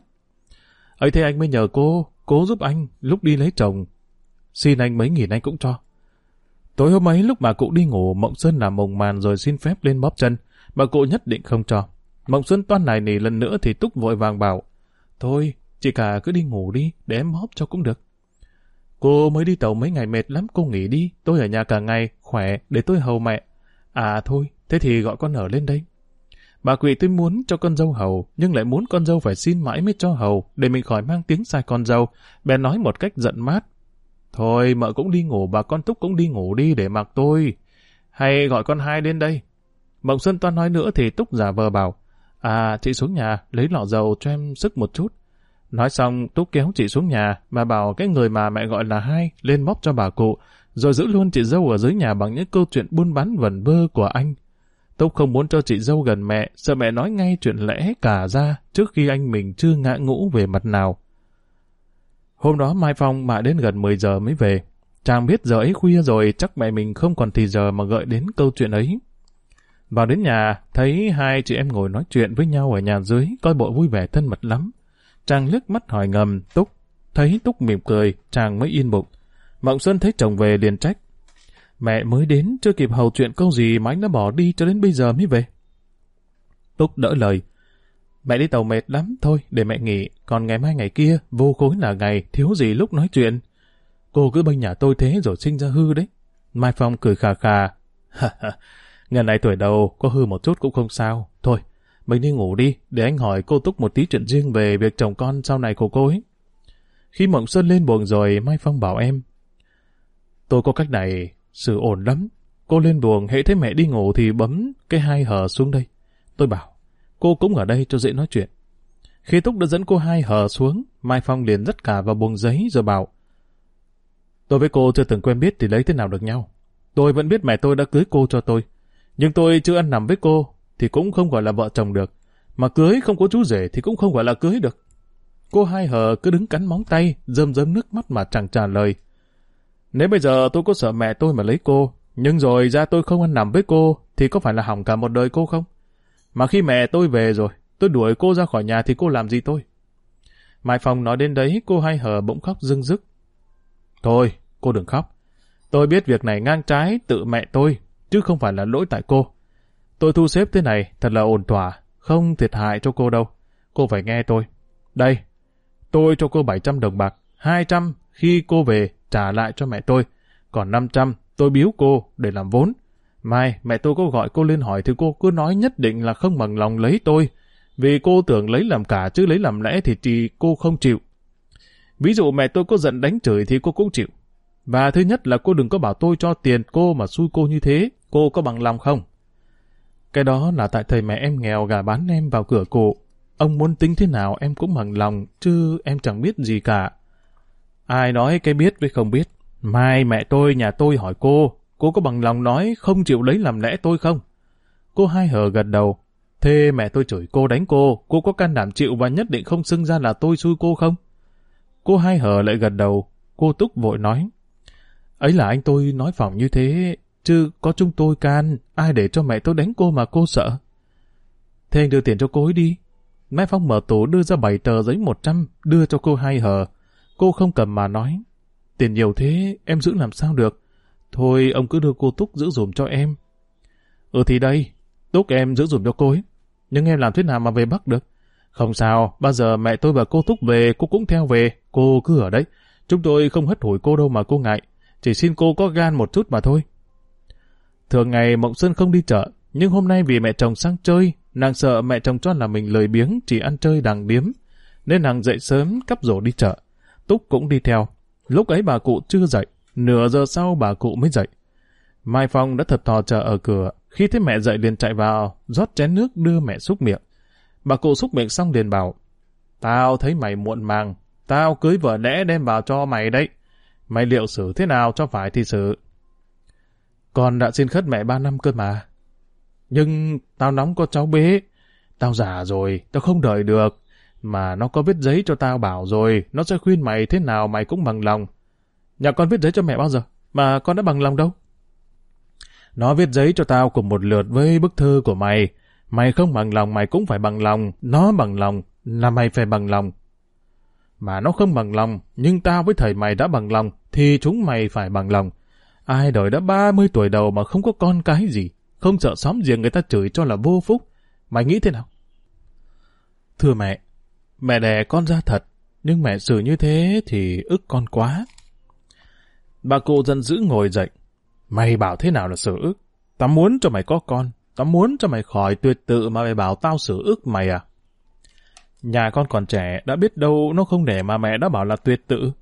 Ấy thế anh mới nhờ cô, cố giúp anh lúc đi lấy chồng. Xin anh mấy nghìn anh cũng cho. Tối hôm ấy lúc bà cụ đi ngủ, Mộng Xuân làm mồng màn rồi xin phép lên bóp chân. Bà cụ nhất định không cho. Mộng Xuân toan này nỉ lần nữa thì Túc vội vàng bảo. Thôi, chị cả cứ đi ngủ đi, để em bóp cho cũng được. Cô mới đi tàu mấy ngày mệt lắm, cô nghỉ đi. Tôi ở nhà cả ngày, khỏe, để tôi hầu mẹ. À thôi, thế thì gọi con ở lên đây. Bà Quỵ tôi muốn cho con dâu hầu, nhưng lại muốn con dâu phải xin mãi mới cho hầu, để mình khỏi mang tiếng sai con dâu. Bèn nói một cách giận mát. Thôi, mợ cũng đi ngủ, bà con Túc cũng đi ngủ đi để mặc tôi. Hay gọi con hai lên đây. Mộng Xuân toan nói nữa thì Túc giả vờ bảo. À, chị xuống nhà, lấy lọ dầu cho em sức một chút. Nói xong, Túc kéo chị xuống nhà, mà bảo cái người mà mẹ gọi là hai lên bóp cho bà cụ, rồi giữ luôn chị dâu ở dưới nhà bằng những câu chuyện buôn bán vẩn vơ của anh. Túc không muốn cho chị dâu gần mẹ, sợ mẹ nói ngay chuyện lẽ cả ra trước khi anh mình chưa ngã ngũ về mặt nào. Hôm đó Mai Phong mãi đến gần mười giờ mới về. Chàng biết giờ ấy khuya rồi, chắc mẹ mình không còn thì giờ mà gợi đến câu chuyện ấy. Vào đến nhà, thấy hai chị em ngồi nói chuyện với nhau ở nhà dưới, coi bộ vui vẻ thân mật lắm. Chàng liếc mắt hỏi ngầm Túc, thấy Túc mỉm cười, chàng mới yên bụng. Mộng Xuân thấy chồng về liền trách. Mẹ mới đến, chưa kịp hầu chuyện câu gì mà anh đã bỏ đi cho đến bây giờ mới về. Túc đỡ lời. Mẹ đi tàu mệt lắm, thôi để mẹ nghỉ, còn ngày mai ngày kia, vô khối là ngày, thiếu gì lúc nói chuyện. Cô cứ bênh nhà tôi thế rồi sinh ra hư đấy. Mai Phong cười khà khà. Ngày này tuổi đầu, có hư một chút cũng không sao. Thôi, mình đi ngủ đi, để anh hỏi cô Túc một tí chuyện riêng về việc chồng con sau này của cô ấy. Khi Mộng Xuân lên buồng rồi, Mai Phong bảo em. Tôi có cách này, sự ổn lắm. Cô lên buồng, hễ thấy mẹ đi ngủ thì bấm cái hai hờ xuống đây. Tôi bảo, cô cũng ở đây cho dễ nói chuyện. Khi Túc đã dẫn cô hai hờ xuống, Mai Phong liền dắt cả vào buồng giấy rồi bảo. Tôi với cô chưa từng quen biết thì lấy thế nào được nhau. Tôi vẫn biết mẹ tôi đã cưới cô cho tôi. Nhưng tôi chưa ăn nằm với cô thì cũng không gọi là vợ chồng được. Mà cưới không có chú rể thì cũng không gọi là cưới được. Cô hai hờ cứ đứng cắn móng tay, rơm rớm nước mắt mà chẳng trả lời. Nếu bây giờ tôi có sợ mẹ tôi mà lấy cô, nhưng rồi ra tôi không ăn nằm với cô thì có phải là hỏng cả một đời cô không? Mà khi mẹ tôi về rồi, tôi đuổi cô ra khỏi nhà thì cô làm gì tôi? Mai Phong nói đến đấy, cô hai hờ bỗng khóc rưng rức. Thôi, cô đừng khóc. Tôi biết việc này ngang trái tự mẹ tôi, chứ không phải là lỗi tại cô. Tôi thu xếp thế này thật là ổn thỏa, không thiệt hại cho cô đâu. Cô phải nghe tôi. Đây, tôi cho cô bảy trăm đồng bạc, hai trăm khi cô về trả lại cho mẹ tôi. Còn năm trăm tôi biếu cô để làm vốn. Mai mẹ tôi có gọi cô lên hỏi thì cô cứ nói nhất định là không bằng lòng lấy tôi. Vì cô tưởng lấy làm cả chứ lấy làm lẽ thì chỉ cô không chịu. Ví dụ mẹ tôi có giận đánh chửi thì cô cũng chịu. Và thứ nhất là cô đừng có bảo tôi cho tiền cô mà xui cô như thế. Cô có bằng lòng không? Cái đó là tại thầy mẹ em nghèo gà bán em vào cửa cụ. Ông muốn tính thế nào em cũng bằng lòng, chứ em chẳng biết gì cả. Ai nói cái biết với không biết. Mai mẹ tôi nhà tôi hỏi cô, cô có bằng lòng nói không chịu lấy làm lẽ tôi không? Cô hai hờ gật đầu. Thế mẹ tôi chửi cô đánh cô, cô có can đảm chịu và nhất định không xưng ra là tôi xui cô không? Cô hai hờ lại gật đầu. Cô Túc vội nói. Ấy là anh tôi nói phỏng như thế, chứ có chúng tôi can, ai để cho mẹ tôi đánh cô mà cô sợ. Thế anh đưa tiền cho cô ấy đi. Mai Phong mở tủ đưa ra bảy tờ giấy một trăm, đưa cho cô hai hờ. Cô không cầm mà nói. Tiền nhiều thế, em giữ làm sao được. Thôi ông cứ đưa cô Túc giữ dùm cho em. Ừ thì đây, Túc em giữ dùm cho cô ấy. Nhưng em làm thế nào mà về Bắc được? Không sao, bao giờ mẹ tôi và cô Túc về, cô cũng theo về. Cô cứ ở đấy. Chúng tôi không hất hủi cô đâu mà cô ngại. Chỉ xin cô có gan một chút mà thôi. Thường ngày Mộng Xuân không đi chợ, nhưng hôm nay vì mẹ chồng sang chơi, nàng sợ mẹ chồng cho là mình lười biếng chỉ ăn chơi đàng điếm, nên nàng dậy sớm cắp rổ đi chợ. Túc cũng đi theo. Lúc ấy bà cụ chưa dậy, nửa giờ sau bà cụ mới dậy. Mai Phong đã thật thò chờ ở cửa, khi thấy mẹ dậy liền chạy vào, rót chén nước đưa mẹ xúc miệng. Bà cụ xúc miệng xong liền bảo, tao thấy mày muộn màng, tao cưới vợ lẽ đem vào cho mày đấy. Mày liệu xử thế nào cho phải thì xử. Con đã xin khất mẹ ba năm cơ mà. Nhưng tao nóng có cháu bế. Tao già rồi, tao không đợi được. Mà nó có viết giấy cho tao bảo rồi, nó sẽ khuyên mày thế nào mày cũng bằng lòng. Nhà con viết giấy cho mẹ bao giờ? Mà con đã bằng lòng đâu? Nó viết giấy cho tao cùng một lượt với bức thư của mày. Mày không bằng lòng mày cũng phải bằng lòng. Nó bằng lòng là mày phải bằng lòng. Mà nó không bằng lòng, nhưng tao với thầy mày đã bằng lòng, thì chúng mày phải bằng lòng. Ai đời đã ba mươi tuổi đầu mà không có con cái gì, không sợ xóm giềng người ta chửi cho là vô phúc. Mày nghĩ thế nào? Thưa mẹ, mẹ đẻ con ra thật, nhưng mẹ xử như thế thì ức con quá. Bà cụ giận dữ ngồi dậy. Mày bảo thế nào là xử ức? Tao muốn cho mày có con, tao muốn cho mày khỏi tuyệt tự mà mày bảo tao xử ức mày à? Nhà con còn trẻ, đã biết đâu nó không để mà mẹ đã bảo là tuyệt tự.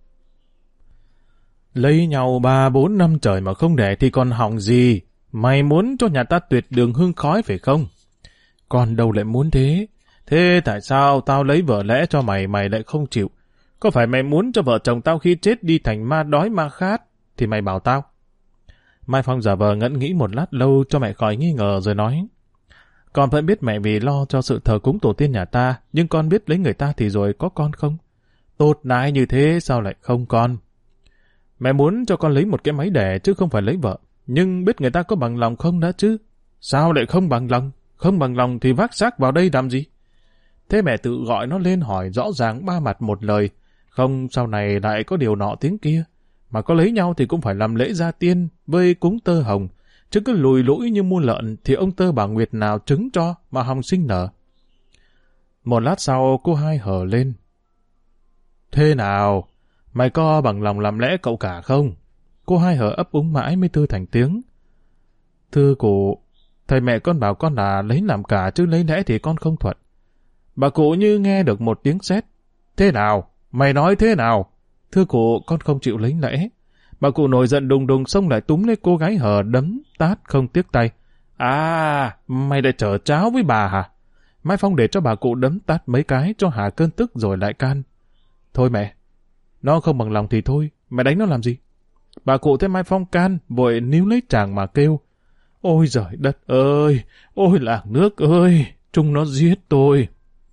Lấy nhau ba bốn năm trời mà không để thì còn hỏng gì. Mày muốn cho nhà ta tuyệt đường hương khói phải không? Con đâu lại muốn thế. Thế tại sao tao lấy vợ lẽ cho mày, mày lại không chịu? Có phải mày muốn cho vợ chồng tao khi chết đi thành ma đói ma khát, thì mày bảo tao? Mai Phong giả vờ ngẫm nghĩ một lát lâu cho mẹ khỏi nghi ngờ rồi nói. Con vẫn biết mẹ vì lo cho sự thờ cúng tổ tiên nhà ta, nhưng con biết lấy người ta thì rồi có con không? Tốt nãi như thế sao lại không con? Mẹ muốn cho con lấy một cái máy đẻ chứ không phải lấy vợ. Nhưng biết người ta có bằng lòng không đã chứ? Sao lại không bằng lòng? Không bằng lòng thì vác xác vào đây làm gì? Thế mẹ tự gọi nó lên hỏi rõ ràng ba mặt một lời. Không sau này lại có điều nọ tiếng kia. Mà có lấy nhau thì cũng phải làm lễ gia tiên với cúng tơ hồng. Chứ cứ lùi lũi như mua lợn thì ông tơ bà Nguyệt nào trứng cho mà hòng sinh nở. Một lát sau cô Hai hở lên. Thế nào? Mày có bằng lòng làm lẽ cậu cả không? Cô Hai hở ấp úng mãi mới tư thành tiếng. Thưa cụ, thầy mẹ con bảo con là lấy làm cả chứ lấy lẽ thì con không thuận. Bà cụ như nghe được một tiếng sét. Thế nào? Mày nói thế nào? Thưa cụ, con không chịu lấy lẽ. Bà cụ nổi giận đùng đùng xông lại túm lấy cô gái hờ đấm tát không tiếc tay. À, mày lại chở cháo với bà hả? Mai Phong để cho bà cụ đấm tát mấy cái cho hạ cơn tức rồi lại can. Thôi mẹ, nó không bằng lòng thì thôi, mẹ đánh nó làm gì? Bà cụ thấy Mai Phong can, vội níu lấy chàng mà kêu. Ôi giời đất ơi, ôi làng nước ơi, chúng nó giết tôi.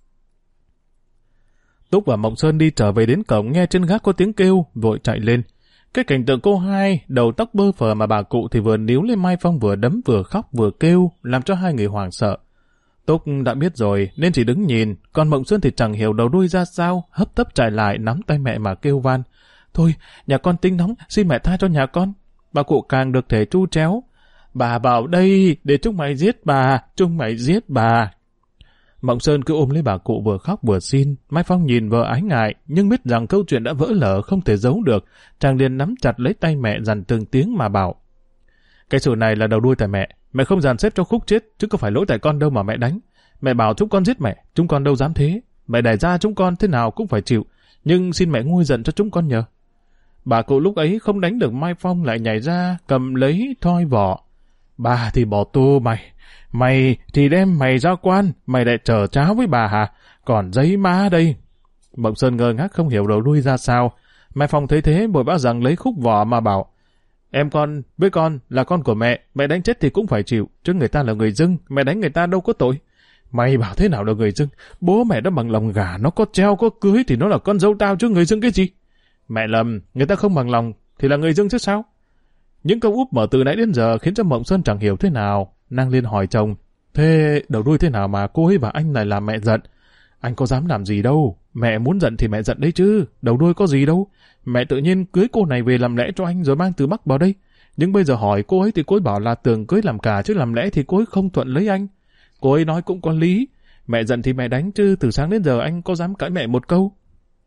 Túc và Mộng Sơn đi trở về đến cổng nghe trên gác có tiếng kêu, vội chạy lên. Cái cảnh tượng cô Hai, đầu tóc bơ phờ mà bà cụ thì vừa níu lên Mai Phong vừa đấm vừa khóc vừa kêu, làm cho hai người hoảng sợ. Túc đã biết rồi nên chỉ đứng nhìn, còn Mộng Sơn thì chẳng hiểu đầu đuôi ra sao, hấp tấp chạy lại nắm tay mẹ mà kêu van. Thôi, nhà con tính nóng, xin mẹ tha cho nhà con. Bà cụ càng được thể tru tréo. Bà vào đây để chúng mày giết bà, chúng mày giết bà. Mộng Sơn cứ ôm lấy bà cụ vừa khóc vừa xin. Mai Phong nhìn vợ ái ngại, nhưng biết rằng câu chuyện đã vỡ lở không thể giấu được. Chàng liền nắm chặt lấy tay mẹ dằn từng tiếng mà bảo. Cái sự này là đầu đuôi tại mẹ. Mẹ không dàn xếp cho Khúc chết, chứ có phải lỗi tại con đâu mà mẹ đánh. Mẹ bảo chúng con giết mẹ, chúng con đâu dám thế. Mẹ đẻ ra chúng con thế nào cũng phải chịu, nhưng xin mẹ nguôi giận cho chúng con nhờ. Bà cụ lúc ấy không đánh được Mai Phong lại nhảy ra, cầm lấy thoi vỏ. Bà thì bỏ tù mày, mày thì đem mày ra quan, mày lại chở cháo với bà hả? Còn giấy má đây. Mộng Sơn ngơ ngác không hiểu đầu đuôi ra sao. Mai Phong thấy thế bội bác rằng lấy khúc vỏ mà bảo. Em con với con là con của mẹ, mẹ đánh chết thì cũng phải chịu, chứ người ta là người dưng, mẹ đánh người ta đâu có tội. Mày bảo thế nào là người dưng? Bố mẹ đã bằng lòng gả, nó có treo có cưới thì nó là con dâu tao chứ người dưng cái gì? Mẹ lầm, người ta không bằng lòng thì là người dưng chứ sao? Những câu úp mở từ nãy đến giờ khiến cho Mộng Sơn chẳng hiểu thế nào. Nàng liên hỏi chồng, thế đầu đuôi thế nào mà cô ấy và anh lại làm mẹ giận? Anh có dám làm gì đâu, mẹ muốn giận thì mẹ giận đấy chứ, đầu đuôi có gì đâu. Mẹ tự nhiên cưới cô này về làm lẽ cho anh rồi mang từ Bắc vào đây. Nhưng bây giờ hỏi cô ấy thì cô ấy bảo là tưởng cưới làm cả chứ làm lẽ thì cô ấy không thuận lấy anh. Cô ấy nói cũng có lý, mẹ giận thì mẹ đánh chứ từ sáng đến giờ anh có dám cãi mẹ một câu.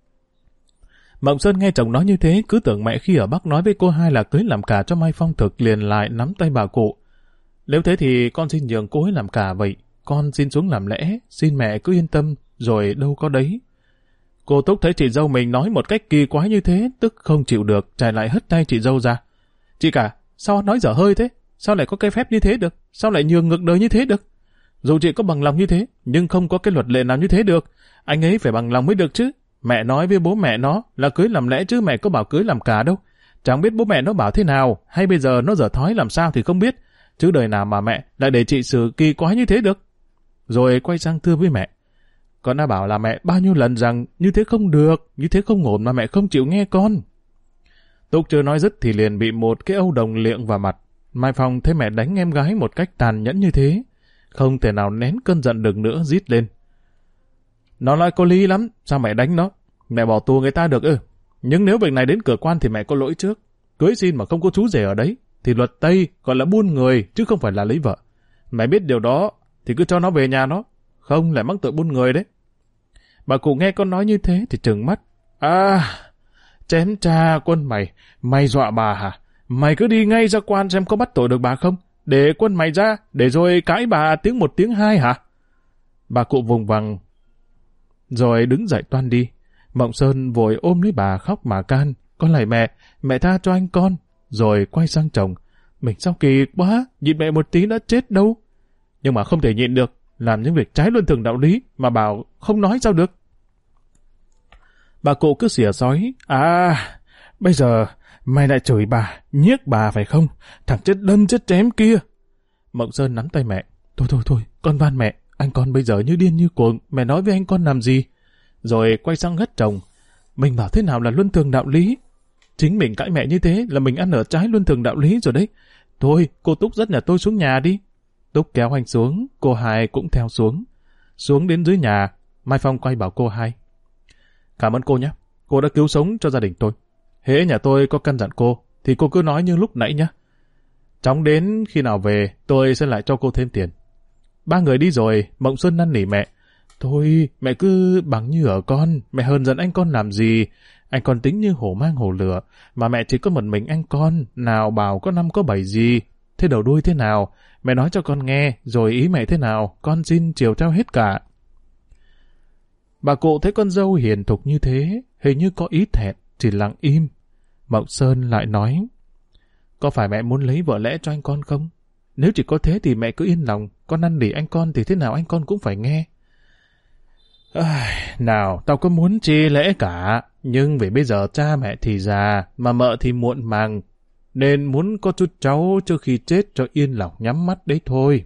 Mộng Sơn nghe chồng nói như thế cứ tưởng mẹ khi ở Bắc nói với cô Hai là cưới làm cả cho Mai Phong thực liền lại nắm tay bà cụ. Nếu thế thì con xin nhường cô ấy làm cả vậy, con xin xuống làm lẽ, xin mẹ cứ yên tâm, rồi đâu có đấy. Cô Túc thấy chị dâu mình nói một cách kỳ quái như thế, tức không chịu được, chạy lại hất tay chị dâu ra. Chị cả, sao nói dở hơi thế? Sao lại có cái phép như thế được? Sao lại nhường ngược đời như thế được? Dù chị có bằng lòng như thế, nhưng không có cái luật lệ nào như thế được. Anh ấy phải bằng lòng mới được chứ. Mẹ nói với bố mẹ nó là cưới làm lẽ chứ mẹ có bảo cưới làm cả đâu. Chẳng biết bố mẹ nó bảo thế nào, hay bây giờ nó dở thói làm sao thì không biết. Chứ đời nào mà mẹ lại để chị xử kỳ quái như thế được. Rồi quay sang thưa với mẹ. Con đã bảo là mẹ bao nhiêu lần rằng như thế không được, như thế không ổn mà mẹ không chịu nghe con. Túc chưa nói dứt thì liền bị một cái âu đồng liệng vào mặt. Mai Phong thấy mẹ đánh em gái một cách tàn nhẫn như thế, không thể nào nén cơn giận được nữa, rít lên. Nó nói có lý lắm, sao mẹ đánh nó? Mẹ bỏ tù người ta được ư? Nhưng nếu việc này đến cửa quan thì mẹ có lỗi trước. Cưới xin mà không có chú rể ở đấy, thì luật Tây gọi là buôn người chứ không phải là lấy vợ. Mẹ biết điều đó thì cứ cho nó về nhà nó, không lại mắc tội buôn người đấy. Bà cụ nghe con nói như thế thì trừng mắt. À, chém cha quân mày, mày dọa bà hả? Mày cứ đi ngay ra quan xem có bắt tội được bà không? Để quân mày ra, để rồi cãi bà tiếng một tiếng hai hả? Bà cụ vùng vằng, rồi đứng dậy toan đi. Mộng Sơn vội ôm lấy bà khóc mà can. Con lạy mẹ, mẹ tha cho anh con. Rồi quay sang chồng. Mình sao kỳ quá, nhịn mẹ một tí đã chết đâu. Nhưng mà không thể nhịn được, làm những việc trái luân thường đạo lý mà bảo không nói sao được. Bà cụ cứ xỉa xói. À, bây giờ mày lại chửi bà, nhiếc bà phải không? Thằng chết đâm chết chém kia. Mộng Sơn nắm tay mẹ. Thôi thôi thôi, con van mẹ, anh con bây giờ như điên như cuồng, mẹ nói với anh con làm gì? Rồi quay sang hất chồng. Mình bảo thế nào là luân thường đạo lý? Chính mình cãi mẹ như thế là mình ăn ở trái luân thường đạo lý rồi đấy. Thôi, cô Túc dắt nhà tôi xuống nhà đi. Túc kéo anh xuống, cô Hai cũng theo xuống. Xuống đến dưới nhà, Mai Phong quay bảo cô Hai. Cảm ơn cô nhé, cô đã cứu sống cho gia đình tôi. Hễ nhà tôi có căn dặn cô, thì cô cứ nói như lúc nãy nhé. Chóng đến khi nào về, tôi sẽ lại cho cô thêm tiền. Ba người đi rồi, Mộng Xuân năn nỉ mẹ. Thôi, mẹ cứ bằng như ở con, mẹ hờn giận anh con làm gì? Anh con tính như hổ mang hổ lửa, mà mẹ chỉ có một mình anh con, nào bảo có năm có bảy gì. Thế đầu đuôi thế nào? Mẹ nói cho con nghe, rồi ý mẹ thế nào, con xin chiều theo hết cả. Bà cụ thấy con dâu hiền thục như thế, hình như có ý thẹn, chỉ lặng im. Mộng Sơn lại nói, có phải mẹ muốn lấy vợ lẽ cho anh con không? Nếu chỉ có thế thì mẹ cứ yên lòng, con năn nỉ anh con thì thế nào anh con cũng phải nghe. À, nào, tao có muốn chi lẽ cả, nhưng vì bây giờ cha mẹ thì già, mà mợ thì muộn màng, nên muốn có chút cháu trước khi chết cho yên lòng nhắm mắt đấy thôi.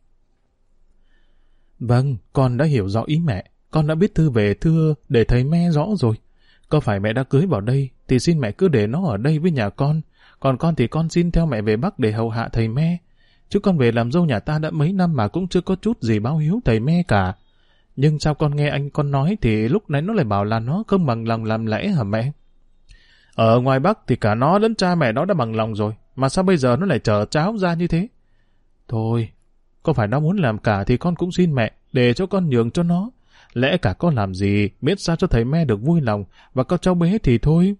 Vâng, con đã hiểu rõ ý mẹ, con đã biết thư về thưa để thầy me rõ rồi. Có phải mẹ đã cưới vào đây, thì xin mẹ cứ để nó ở đây với nhà con, còn con thì con xin theo mẹ về Bắc để hầu hạ thầy me. Chứ con về làm dâu nhà ta đã mấy năm mà cũng chưa có chút gì báo hiếu thầy me cả. Nhưng sao con nghe anh con nói thì lúc nãy nó lại bảo là nó không bằng lòng làm lẽ hả mẹ? Ở ngoài Bắc thì cả nó lẫn cha mẹ nó đã bằng lòng rồi, mà sao bây giờ nó lại trở cháo ra như thế? Thôi, có phải nó muốn làm cả thì con cũng xin mẹ, để cho con nhường cho nó. Lẽ cả con làm gì, biết sao cho thầy me được vui lòng, và con cháu bé thì thôi.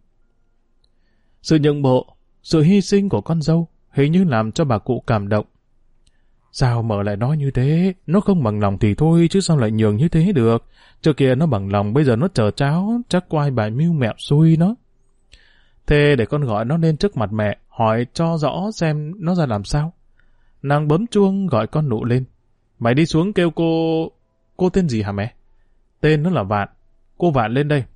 Sự nhượng bộ, sự hy sinh của con dâu, hình như làm cho bà cụ cảm động. Sao mợ lại nói như thế? Nó không bằng lòng thì thôi, chứ sao lại nhường như thế được? Trước kia nó bằng lòng, bây giờ nó chờ cháo, chắc quay bài mưu mẹo xui nó. Thế để con gọi nó lên trước mặt mẹ, hỏi cho rõ xem nó ra làm sao. Nàng bấm chuông gọi con Nụ lên. Mày đi xuống kêu cô... Cô tên gì hả mẹ? Tên nó là Vạn. Cô Vạn lên đây.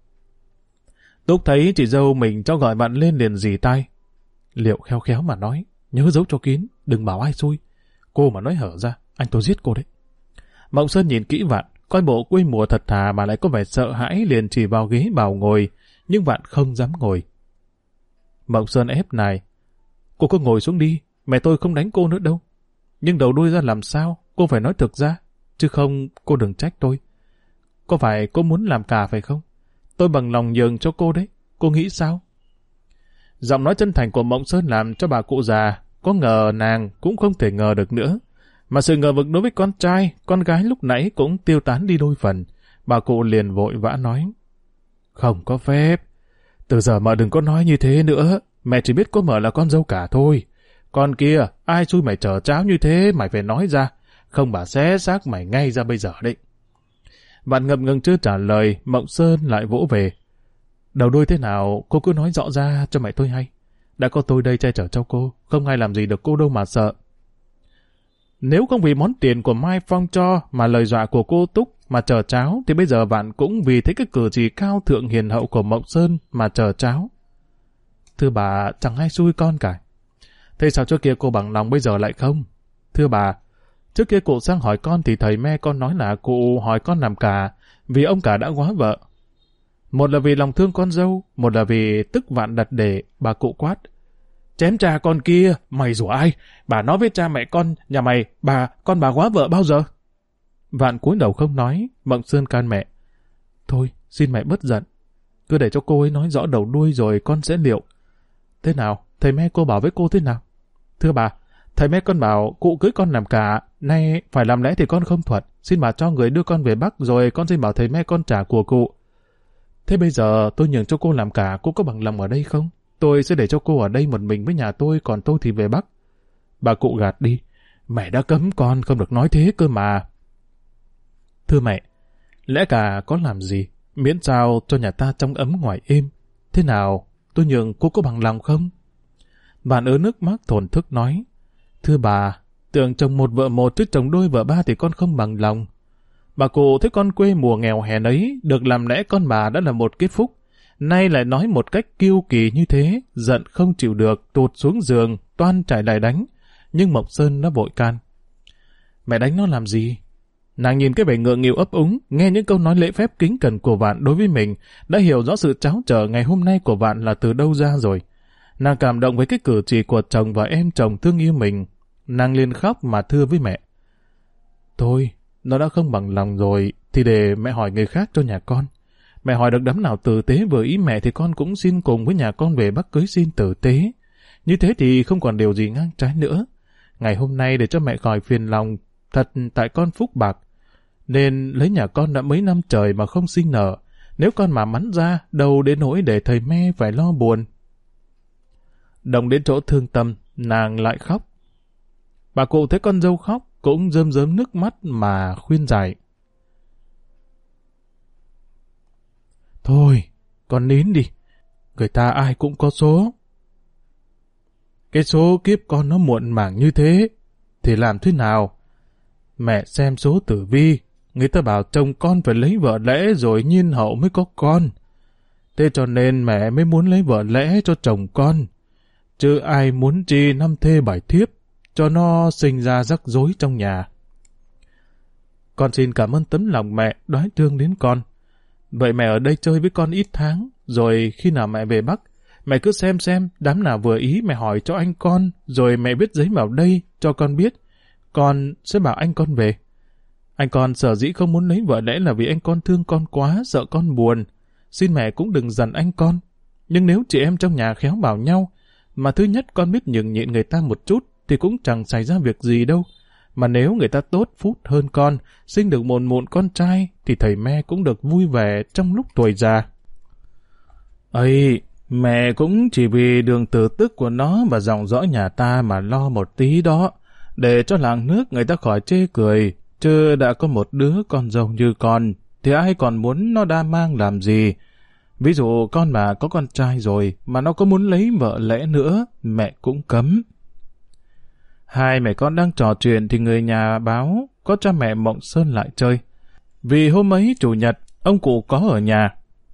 Túc thấy chị dâu mình cho gọi Vạn lên liền rì tai. Liệu khéo khéo mà nói, nhớ giấu cho kín, đừng bảo ai xui. Cô mà nói hở ra, anh tôi giết cô đấy. Mộng Sơn nhìn kỹ Vạn, coi bộ quê mùa thật thà mà lại có vẻ sợ hãi, liền chỉ vào ghế bảo ngồi, nhưng Vạn không dám ngồi. Mộng Sơn ép nài. Cô cứ ngồi xuống đi, mẹ tôi không đánh cô nữa đâu. Nhưng đầu đuôi ra làm sao, cô phải nói thực ra, chứ không cô đừng trách tôi. Có phải cô muốn làm cả phải không? Tôi bằng lòng nhường cho cô đấy, cô nghĩ sao? Giọng nói chân thành của Mộng Sơn làm cho bà cụ già có ngờ nàng cũng không thể ngờ được nữa. Mà sự ngờ vực đối với con trai, con gái lúc nãy cũng tiêu tán đi đôi phần. Bà cụ liền vội vã nói. Không có phép. Từ giờ mợ đừng có nói như thế nữa. Mẹ chỉ biết có mợ là con dâu cả thôi. Con kia, ai xui mày chở cháo như thế, mày phải nói ra. Không bà xé xác mày ngay ra bây giờ đấy. Vạn ngập ngừng chưa trả lời, Mộng Sơn lại vỗ về. Đầu đuôi thế nào, cô cứ nói rõ ra cho mẹ tôi hay. Đã có tôi đây che chở cho cô, không ai làm gì được cô đâu mà sợ. Nếu không vì món tiền của Mai Phong cho mà lời dọa của cô Túc mà chờ cháo, thì bây giờ Vạn cũng vì thấy cái cử chỉ cao thượng hiền hậu của Mộng Sơn mà chờ cháo. Thưa bà, chẳng ai xui con cả. Thế sao trước kia cô bằng lòng bây giờ lại không? Thưa bà, trước kia cụ sang hỏi con thì thầy me con nói là cụ hỏi con làm cả, vì ông cả đã góa vợ. Một là vì lòng thương con dâu, một là vì tức Vạn đặt để, bà cụ quát. Chém cha con kia, mày rủa ai? Bà nói với cha mẹ con, nhà mày, bà, con bà góa vợ bao giờ? Vạn cúi đầu không nói, Mộng Sơn can mẹ. Thôi, xin mẹ bớt giận. Cứ để cho cô ấy nói rõ đầu đuôi rồi con sẽ liệu. Thế nào, thầy me cô bảo với cô thế nào? Thưa bà, thầy me con bảo cụ cưới con làm cả, nay phải làm lẽ thì con không thuận. Xin bà cho người đưa con về Bắc rồi con xin bảo thầy me con trả của cụ. Thế bây giờ tôi nhường cho cô làm cả, cô có bằng lòng ở đây không? Tôi sẽ để cho cô ở đây một mình với nhà tôi, còn tôi thì về Bắc. Bà cụ gạt đi. Mẹ đã cấm con không được nói thế cơ mà. Thưa mẹ, lẽ cả có làm gì, miễn sao cho nhà ta trong ấm ngoài êm. Thế nào, tôi nhường cô có bằng lòng không? Bạn ớ nước mắt thổn thức nói. Thưa bà, tưởng chồng một vợ một chứ chồng đôi vợ ba thì con không bằng lòng. Bà cụ thấy con quê mùa nghèo hèn ấy, được làm lẽ con bà đã là một kiếp phúc. Nay lại nói một cách kiêu kỳ như thế, giận không chịu được, tụt xuống giường, toan chạy lại đánh. Nhưng Mộng Sơn nó vội can. Mẹ đánh nó làm gì? Nàng nhìn cái vẻ ngượng nghịu ấp úng, nghe những câu nói lễ phép kính cẩn của Vạn đối với mình, đã hiểu rõ sự tráo trở ngày hôm nay của Vạn là từ đâu ra rồi. Nàng cảm động với cái cử chỉ của chồng và em chồng thương yêu mình. Nàng liền khóc mà thưa với mẹ. Thôi, nó đã không bằng lòng rồi, thì để mẹ hỏi người khác cho nhà con. Mẹ hỏi được đám nào tử tế vừa ý mẹ thì con cũng xin cùng với nhà con về Bắc cưới xin tử tế. Như thế thì không còn điều gì ngang trái nữa. Ngày hôm nay để cho mẹ khỏi phiền lòng, thật tại con phúc bạc. Nên lấy nhà con đã mấy năm trời mà không sinh nở. Nếu con mà mắn ra, đâu đến nỗi để thầy me phải lo buồn. Đồng đến chỗ thương tâm, nàng lại khóc. Bà cụ thấy con dâu khóc, cũng rơm rớm nước mắt mà khuyên giải. Thôi, con nín đi. Người ta ai cũng có số. Cái số kiếp con nó muộn màng như thế, thì làm thế nào? Mẹ xem số tử vi, người ta bảo chồng con phải lấy vợ lẽ rồi nhiên hậu mới có con. Thế cho nên mẹ mới muốn lấy vợ lẽ cho chồng con. Chứ ai muốn chi năm thê bảy thiếp, cho nó sinh ra rắc rối trong nhà. Con xin cảm ơn tấm lòng mẹ đoái thương đến con. Vậy mẹ ở đây chơi với con ít tháng, rồi khi nào mẹ về Bắc, mẹ cứ xem xem đám nào vừa ý mẹ hỏi cho anh con, rồi mẹ viết giấy vào đây cho con biết. Con sẽ bảo anh con về. Anh con sở dĩ không muốn lấy vợ lẽ là vì anh con thương con quá, sợ con buồn. Xin mẹ cũng đừng dằn anh con. Nhưng nếu chị em trong nhà khéo bảo nhau, mà thứ nhất con biết nhường nhịn người ta một chút, thì cũng chẳng xảy ra việc gì đâu. Mà nếu người ta tốt phút hơn con, sinh được một mụn con trai, thì thầy me cũng được vui vẻ trong lúc tuổi già. Ây, mẹ cũng chỉ vì đường tử tức của nó và dòng dõi nhà ta mà lo một tí đó, để cho làng nước người ta khỏi chê cười, chứ đã có một đứa con dâu như con, thì ai còn muốn nó đa mang làm gì. Ví dụ con mà có con trai rồi, mà nó có muốn lấy vợ lẽ nữa, mẹ cũng cấm. Hai mẹ con đang trò chuyện thì người nhà báo có cha mẹ Mộng Sơn lại chơi. Vì hôm ấy chủ nhật, ông cụ có ở nhà.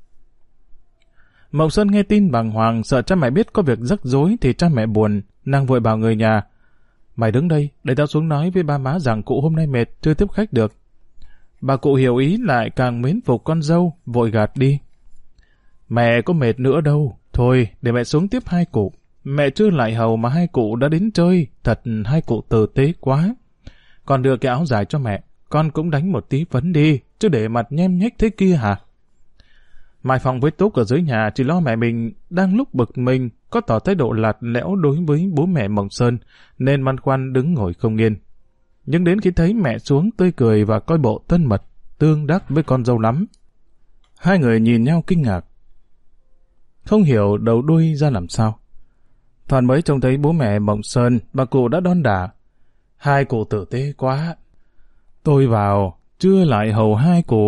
Mộng Sơn nghe tin bàng hoàng, sợ cha mẹ biết có việc rắc rối thì cha mẹ buồn, nàng vội bảo người nhà. Mày đứng đây, để tao xuống nói với ba má rằng cụ hôm nay mệt, chưa tiếp khách được. Bà cụ hiểu ý lại càng mến phục con dâu, vội gạt đi. Mẹ có mệt nữa đâu, thôi để mẹ xuống tiếp hai cụ. Mẹ chưa lại hầu mà hai cụ đã đến chơi, thật hai cụ tử tế quá. Con đưa cái áo dài cho mẹ, con cũng đánh một tí phấn đi, chứ để mặt nhem nhếch thế kia hả? Mai Phong với Túc ở dưới nhà chỉ lo mẹ mình đang lúc bực mình, có tỏ thái độ lạt lẽo đối với bố mẹ Mộng Sơn, nên băn khoăn đứng ngồi không yên. Nhưng đến khi thấy mẹ xuống tươi cười và coi bộ thân mật, tương đắc với con dâu lắm. Hai người nhìn nhau kinh ngạc, không hiểu đầu đuôi ra làm sao. Thoàn mới trông thấy bố mẹ Mộng Sơn, bà cụ đã đon đả. Hai cụ tử tế quá. Tôi vào, chưa lại hầu hai cụ.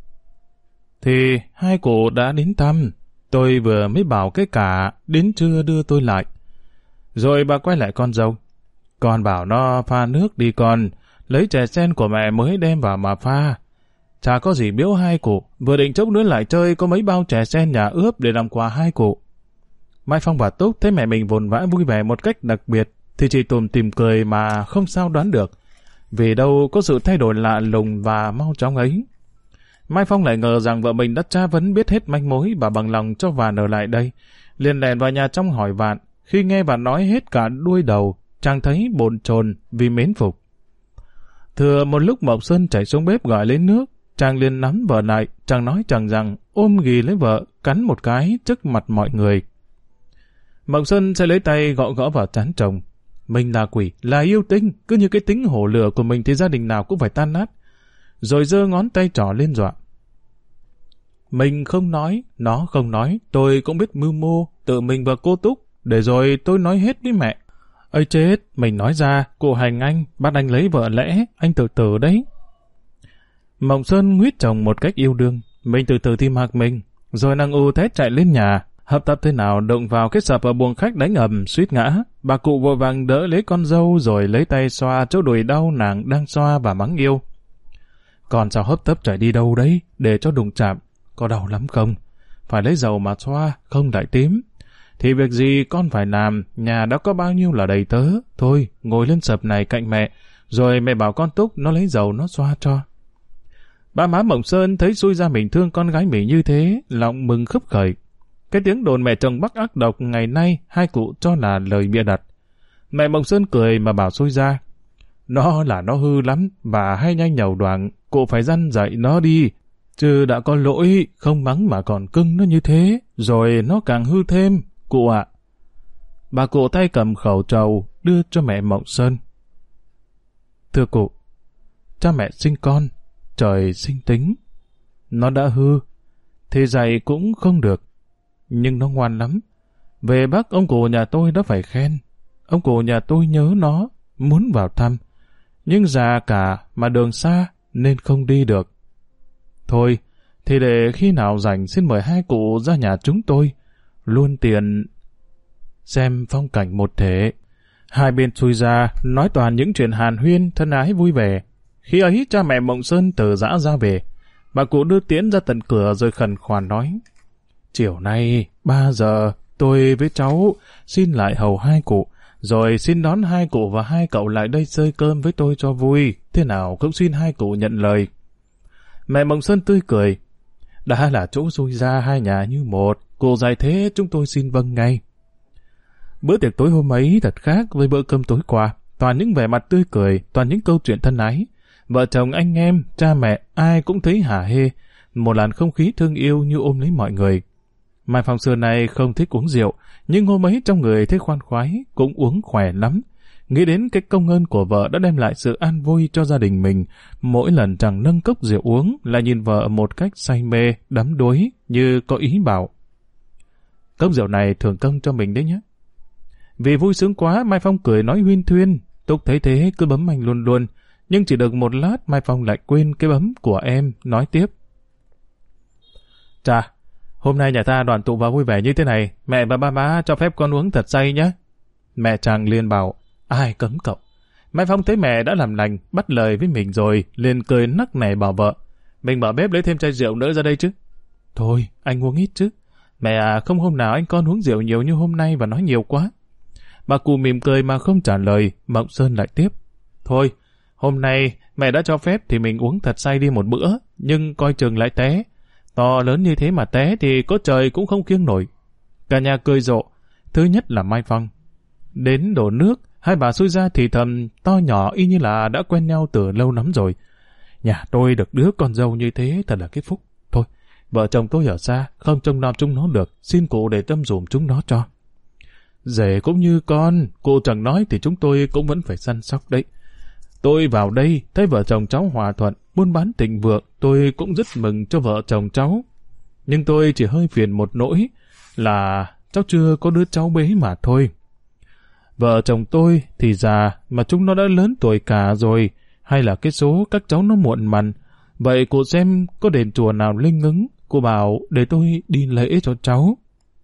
Thì hai cụ đã đến thăm. Tôi vừa mới bảo cái cả, đến trưa đưa tôi lại. Rồi bà quay lại con dâu. Con bảo nó pha nước đi con, lấy chè sen của mẹ mới đem vào mà pha. Chả có gì biếu hai cụ, vừa định chốc nữa lại chơi có mấy bao chè sen nhà ướp để làm quà hai cụ. Mai Phong và Túc thấy mẹ mình vồn vã vui vẻ một cách đặc biệt, thì chỉ tùm tìm cười mà không sao đoán được, vì đâu có sự thay đổi lạ lùng và mau chóng ấy. Mai Phong lại ngờ rằng vợ mình đã tra vấn biết hết manh mối và bằng lòng cho Vạn ở lại đây, liền lèn vào nhà trong hỏi Vạn. Khi nghe Vạn nói hết cả đuôi đầu, chàng thấy bồn chồn vì mến phục. Thừa một lúc Mộng Sơn chạy xuống bếp gọi lấy nước, chàng liền nắm vợ lại, chàng nói chàng rằng ôm ghì lấy vợ, cắn một cái trước mặt mọi người. Mộng Sơn sẽ lấy tay gõ gõ vào trán chồng. Mình là quỷ, là yêu tinh, cứ như cái tính hổ lửa của mình thì gia đình nào cũng phải tan nát. Rồi giơ ngón tay trỏ lên dọa. Mình không nói, nó không nói, tôi cũng biết mưu mô, tự mình và cô Túc, để rồi tôi nói hết với mẹ. Ây chết, mình nói ra, cô hành anh, bắt anh lấy vợ lẽ, anh tự tử đấy. Mộng Sơn nguyết chồng một cách yêu đương, mình từ từ thì mặc mình, rồi nàng u thét chạy lên nhà. Hấp tấp thế nào đụng vào cái sập ở buồng khách đánh ầm suýt ngã. Bà cụ vội vàng đỡ lấy con dâu rồi lấy tay xoa chỗ đùi đau nàng đang xoa và mắng yêu. Còn sao hấp tấp chạy đi đâu đấy để cho đụng chạm, có đau lắm không? Phải lấy dầu mà xoa, không đại tím. Thì việc gì con phải làm, nhà đã có bao nhiêu là đầy tớ. Thôi ngồi lên sập này cạnh mẹ, rồi mẹ bảo con Túc nó lấy dầu nó xoa cho. Ba má Mộng Sơn thấy xui ra mình thương con gái mình như thế, lòng mừng khấp khởi. Cái tiếng đồn mẹ chồng Bắc ác độc ngày nay hai cụ cho là lời bịa đặt. Mẹ Mộng Sơn cười mà bảo xui ra. Nó là nó hư lắm và hay nhanh nhầu đoảng, cụ phải dăn dạy nó đi. Chứ đã có lỗi, không mắng mà còn cưng nó như thế, rồi nó càng hư thêm, cụ ạ. Bà cụ tay cầm khẩu trầu đưa cho mẹ Mộng Sơn. Thưa cụ, cha mẹ sinh con, trời sinh tính. Nó đã hư, thì dạy cũng không được. Nhưng nó ngoan lắm. Về bác ông cụ nhà tôi đã phải khen. Ông cụ nhà tôi nhớ nó, muốn vào thăm. Nhưng già cả mà đường xa nên không đi được. Thôi, thì để khi nào rảnh xin mời hai cụ ra nhà chúng tôi. Luôn tiền xem phong cảnh một thể. Hai bên xui ra nói toàn những chuyện hàn huyên thân ái vui vẻ. Khi ấy cha mẹ Mộng Sơn từ giã ra về. Bà cụ đưa Tiễn ra tận cửa rồi khẩn khoản nói. Chiều nay, ba giờ, tôi với cháu xin lại hầu hai cụ, rồi xin đón hai cụ và hai cậu lại đây xơi cơm với tôi cho vui. Thế nào cũng xin hai cụ nhận lời. Mẹ Mộng Sơn tươi cười. Đã là chỗ xui ra hai nhà như một, cụ dạy thế chúng tôi xin vâng ngay. Bữa tiệc tối hôm ấy thật khác với bữa cơm tối qua. Toàn những vẻ mặt tươi cười, toàn những câu chuyện thân ái. Vợ chồng anh em, cha mẹ, ai cũng thấy hả hê. Một làn không khí thương yêu như ôm lấy mọi người. Mai Phong xưa này không thích uống rượu, nhưng hôm ấy trong người thấy khoan khoái, cũng uống khỏe lắm. Nghĩ đến cái công ơn của vợ đã đem lại sự an vui cho gia đình mình, mỗi lần chàng nâng cốc rượu uống là nhìn vợ một cách say mê, đắm đuối, như có ý bảo. Cốc rượu này thưởng công cho mình đấy nhé. Vì vui sướng quá, Mai Phong cười nói huyên thuyên, Túc thấy thế cứ bấm anh luôn luôn, nhưng chỉ được một lát Mai Phong lại quên cái bấm của em, nói tiếp. Chà, hôm nay nhà ta đoàn tụ vào vui vẻ như thế này, mẹ và ba má cho phép con uống thật say nhé. Mẹ chàng liền bảo, ai cấm cậu. Mai Phong thấy mẹ đã làm lành, bắt lời với mình rồi, liền cười nắc nẻ bảo vợ. Mình mở bếp lấy thêm chai rượu nữa ra đây chứ. Thôi, anh uống ít chứ. Mẹ à, không hôm nào anh con uống rượu nhiều như hôm nay và nói nhiều quá. Bà cụ mỉm cười mà không trả lời, Mộng Sơn lại tiếp. Thôi, hôm nay mẹ đã cho phép thì mình uống thật say đi một bữa, nhưng coi chừng lại té. To lớn như thế mà té thì có trời cũng không kiêng nổi. Cả nhà cười rộ. Thứ nhất là Mai Phong. Đến đổ nước, hai bà xui ra thì thầm to nhỏ y như là đã quen nhau từ lâu lắm rồi. Nhà tôi được đứa con dâu như thế thật là cái phúc. Thôi, vợ chồng tôi ở xa, không trông nom chúng nó được, xin cụ để tâm dùm chúng nó cho. Rể cũng như con, cụ chẳng nói thì chúng tôi cũng vẫn phải săn sóc đấy. Tôi vào đây, thấy vợ chồng cháu hòa thuận, buôn bán thịnh vượng, tôi cũng rất mừng cho vợ chồng cháu. Nhưng tôi chỉ hơi phiền một nỗi là cháu chưa có đứa cháu bế mà thôi. Vợ chồng tôi thì già mà chúng nó đã lớn tuổi cả rồi, hay là cái số các cháu nó muộn mằn. Vậy cụ xem có đền chùa nào linh ứng, cụ bảo để tôi đi lễ cho cháu.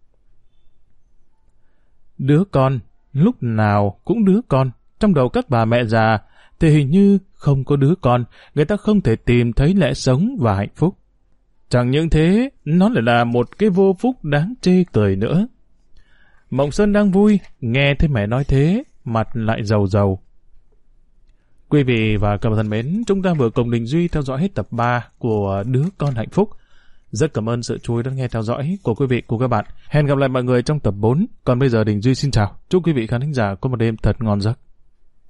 Đứa con, lúc nào cũng đứa con, trong đầu các bà mẹ già thì hình như không có đứa con, người ta không thể tìm thấy lẽ sống và hạnh phúc. Chẳng những thế, nó lại là một cái vô phúc đáng chê cười nữa. Mộng Sơn đang vui, nghe thấy mẹ nói thế, mặt lại rầu rầu. Quý vị và các bạn thân mến, chúng ta vừa cùng Đình Duy theo dõi hết tập ba của Đứa Con Hạnh Phúc. Rất cảm ơn sự chú ý lắng nghe theo dõi của quý vị của các bạn. Hẹn gặp lại mọi người trong tập bốn. Còn bây giờ Đình Duy xin chào. Chúc quý vị khán thính giả có một đêm thật ngon giấc.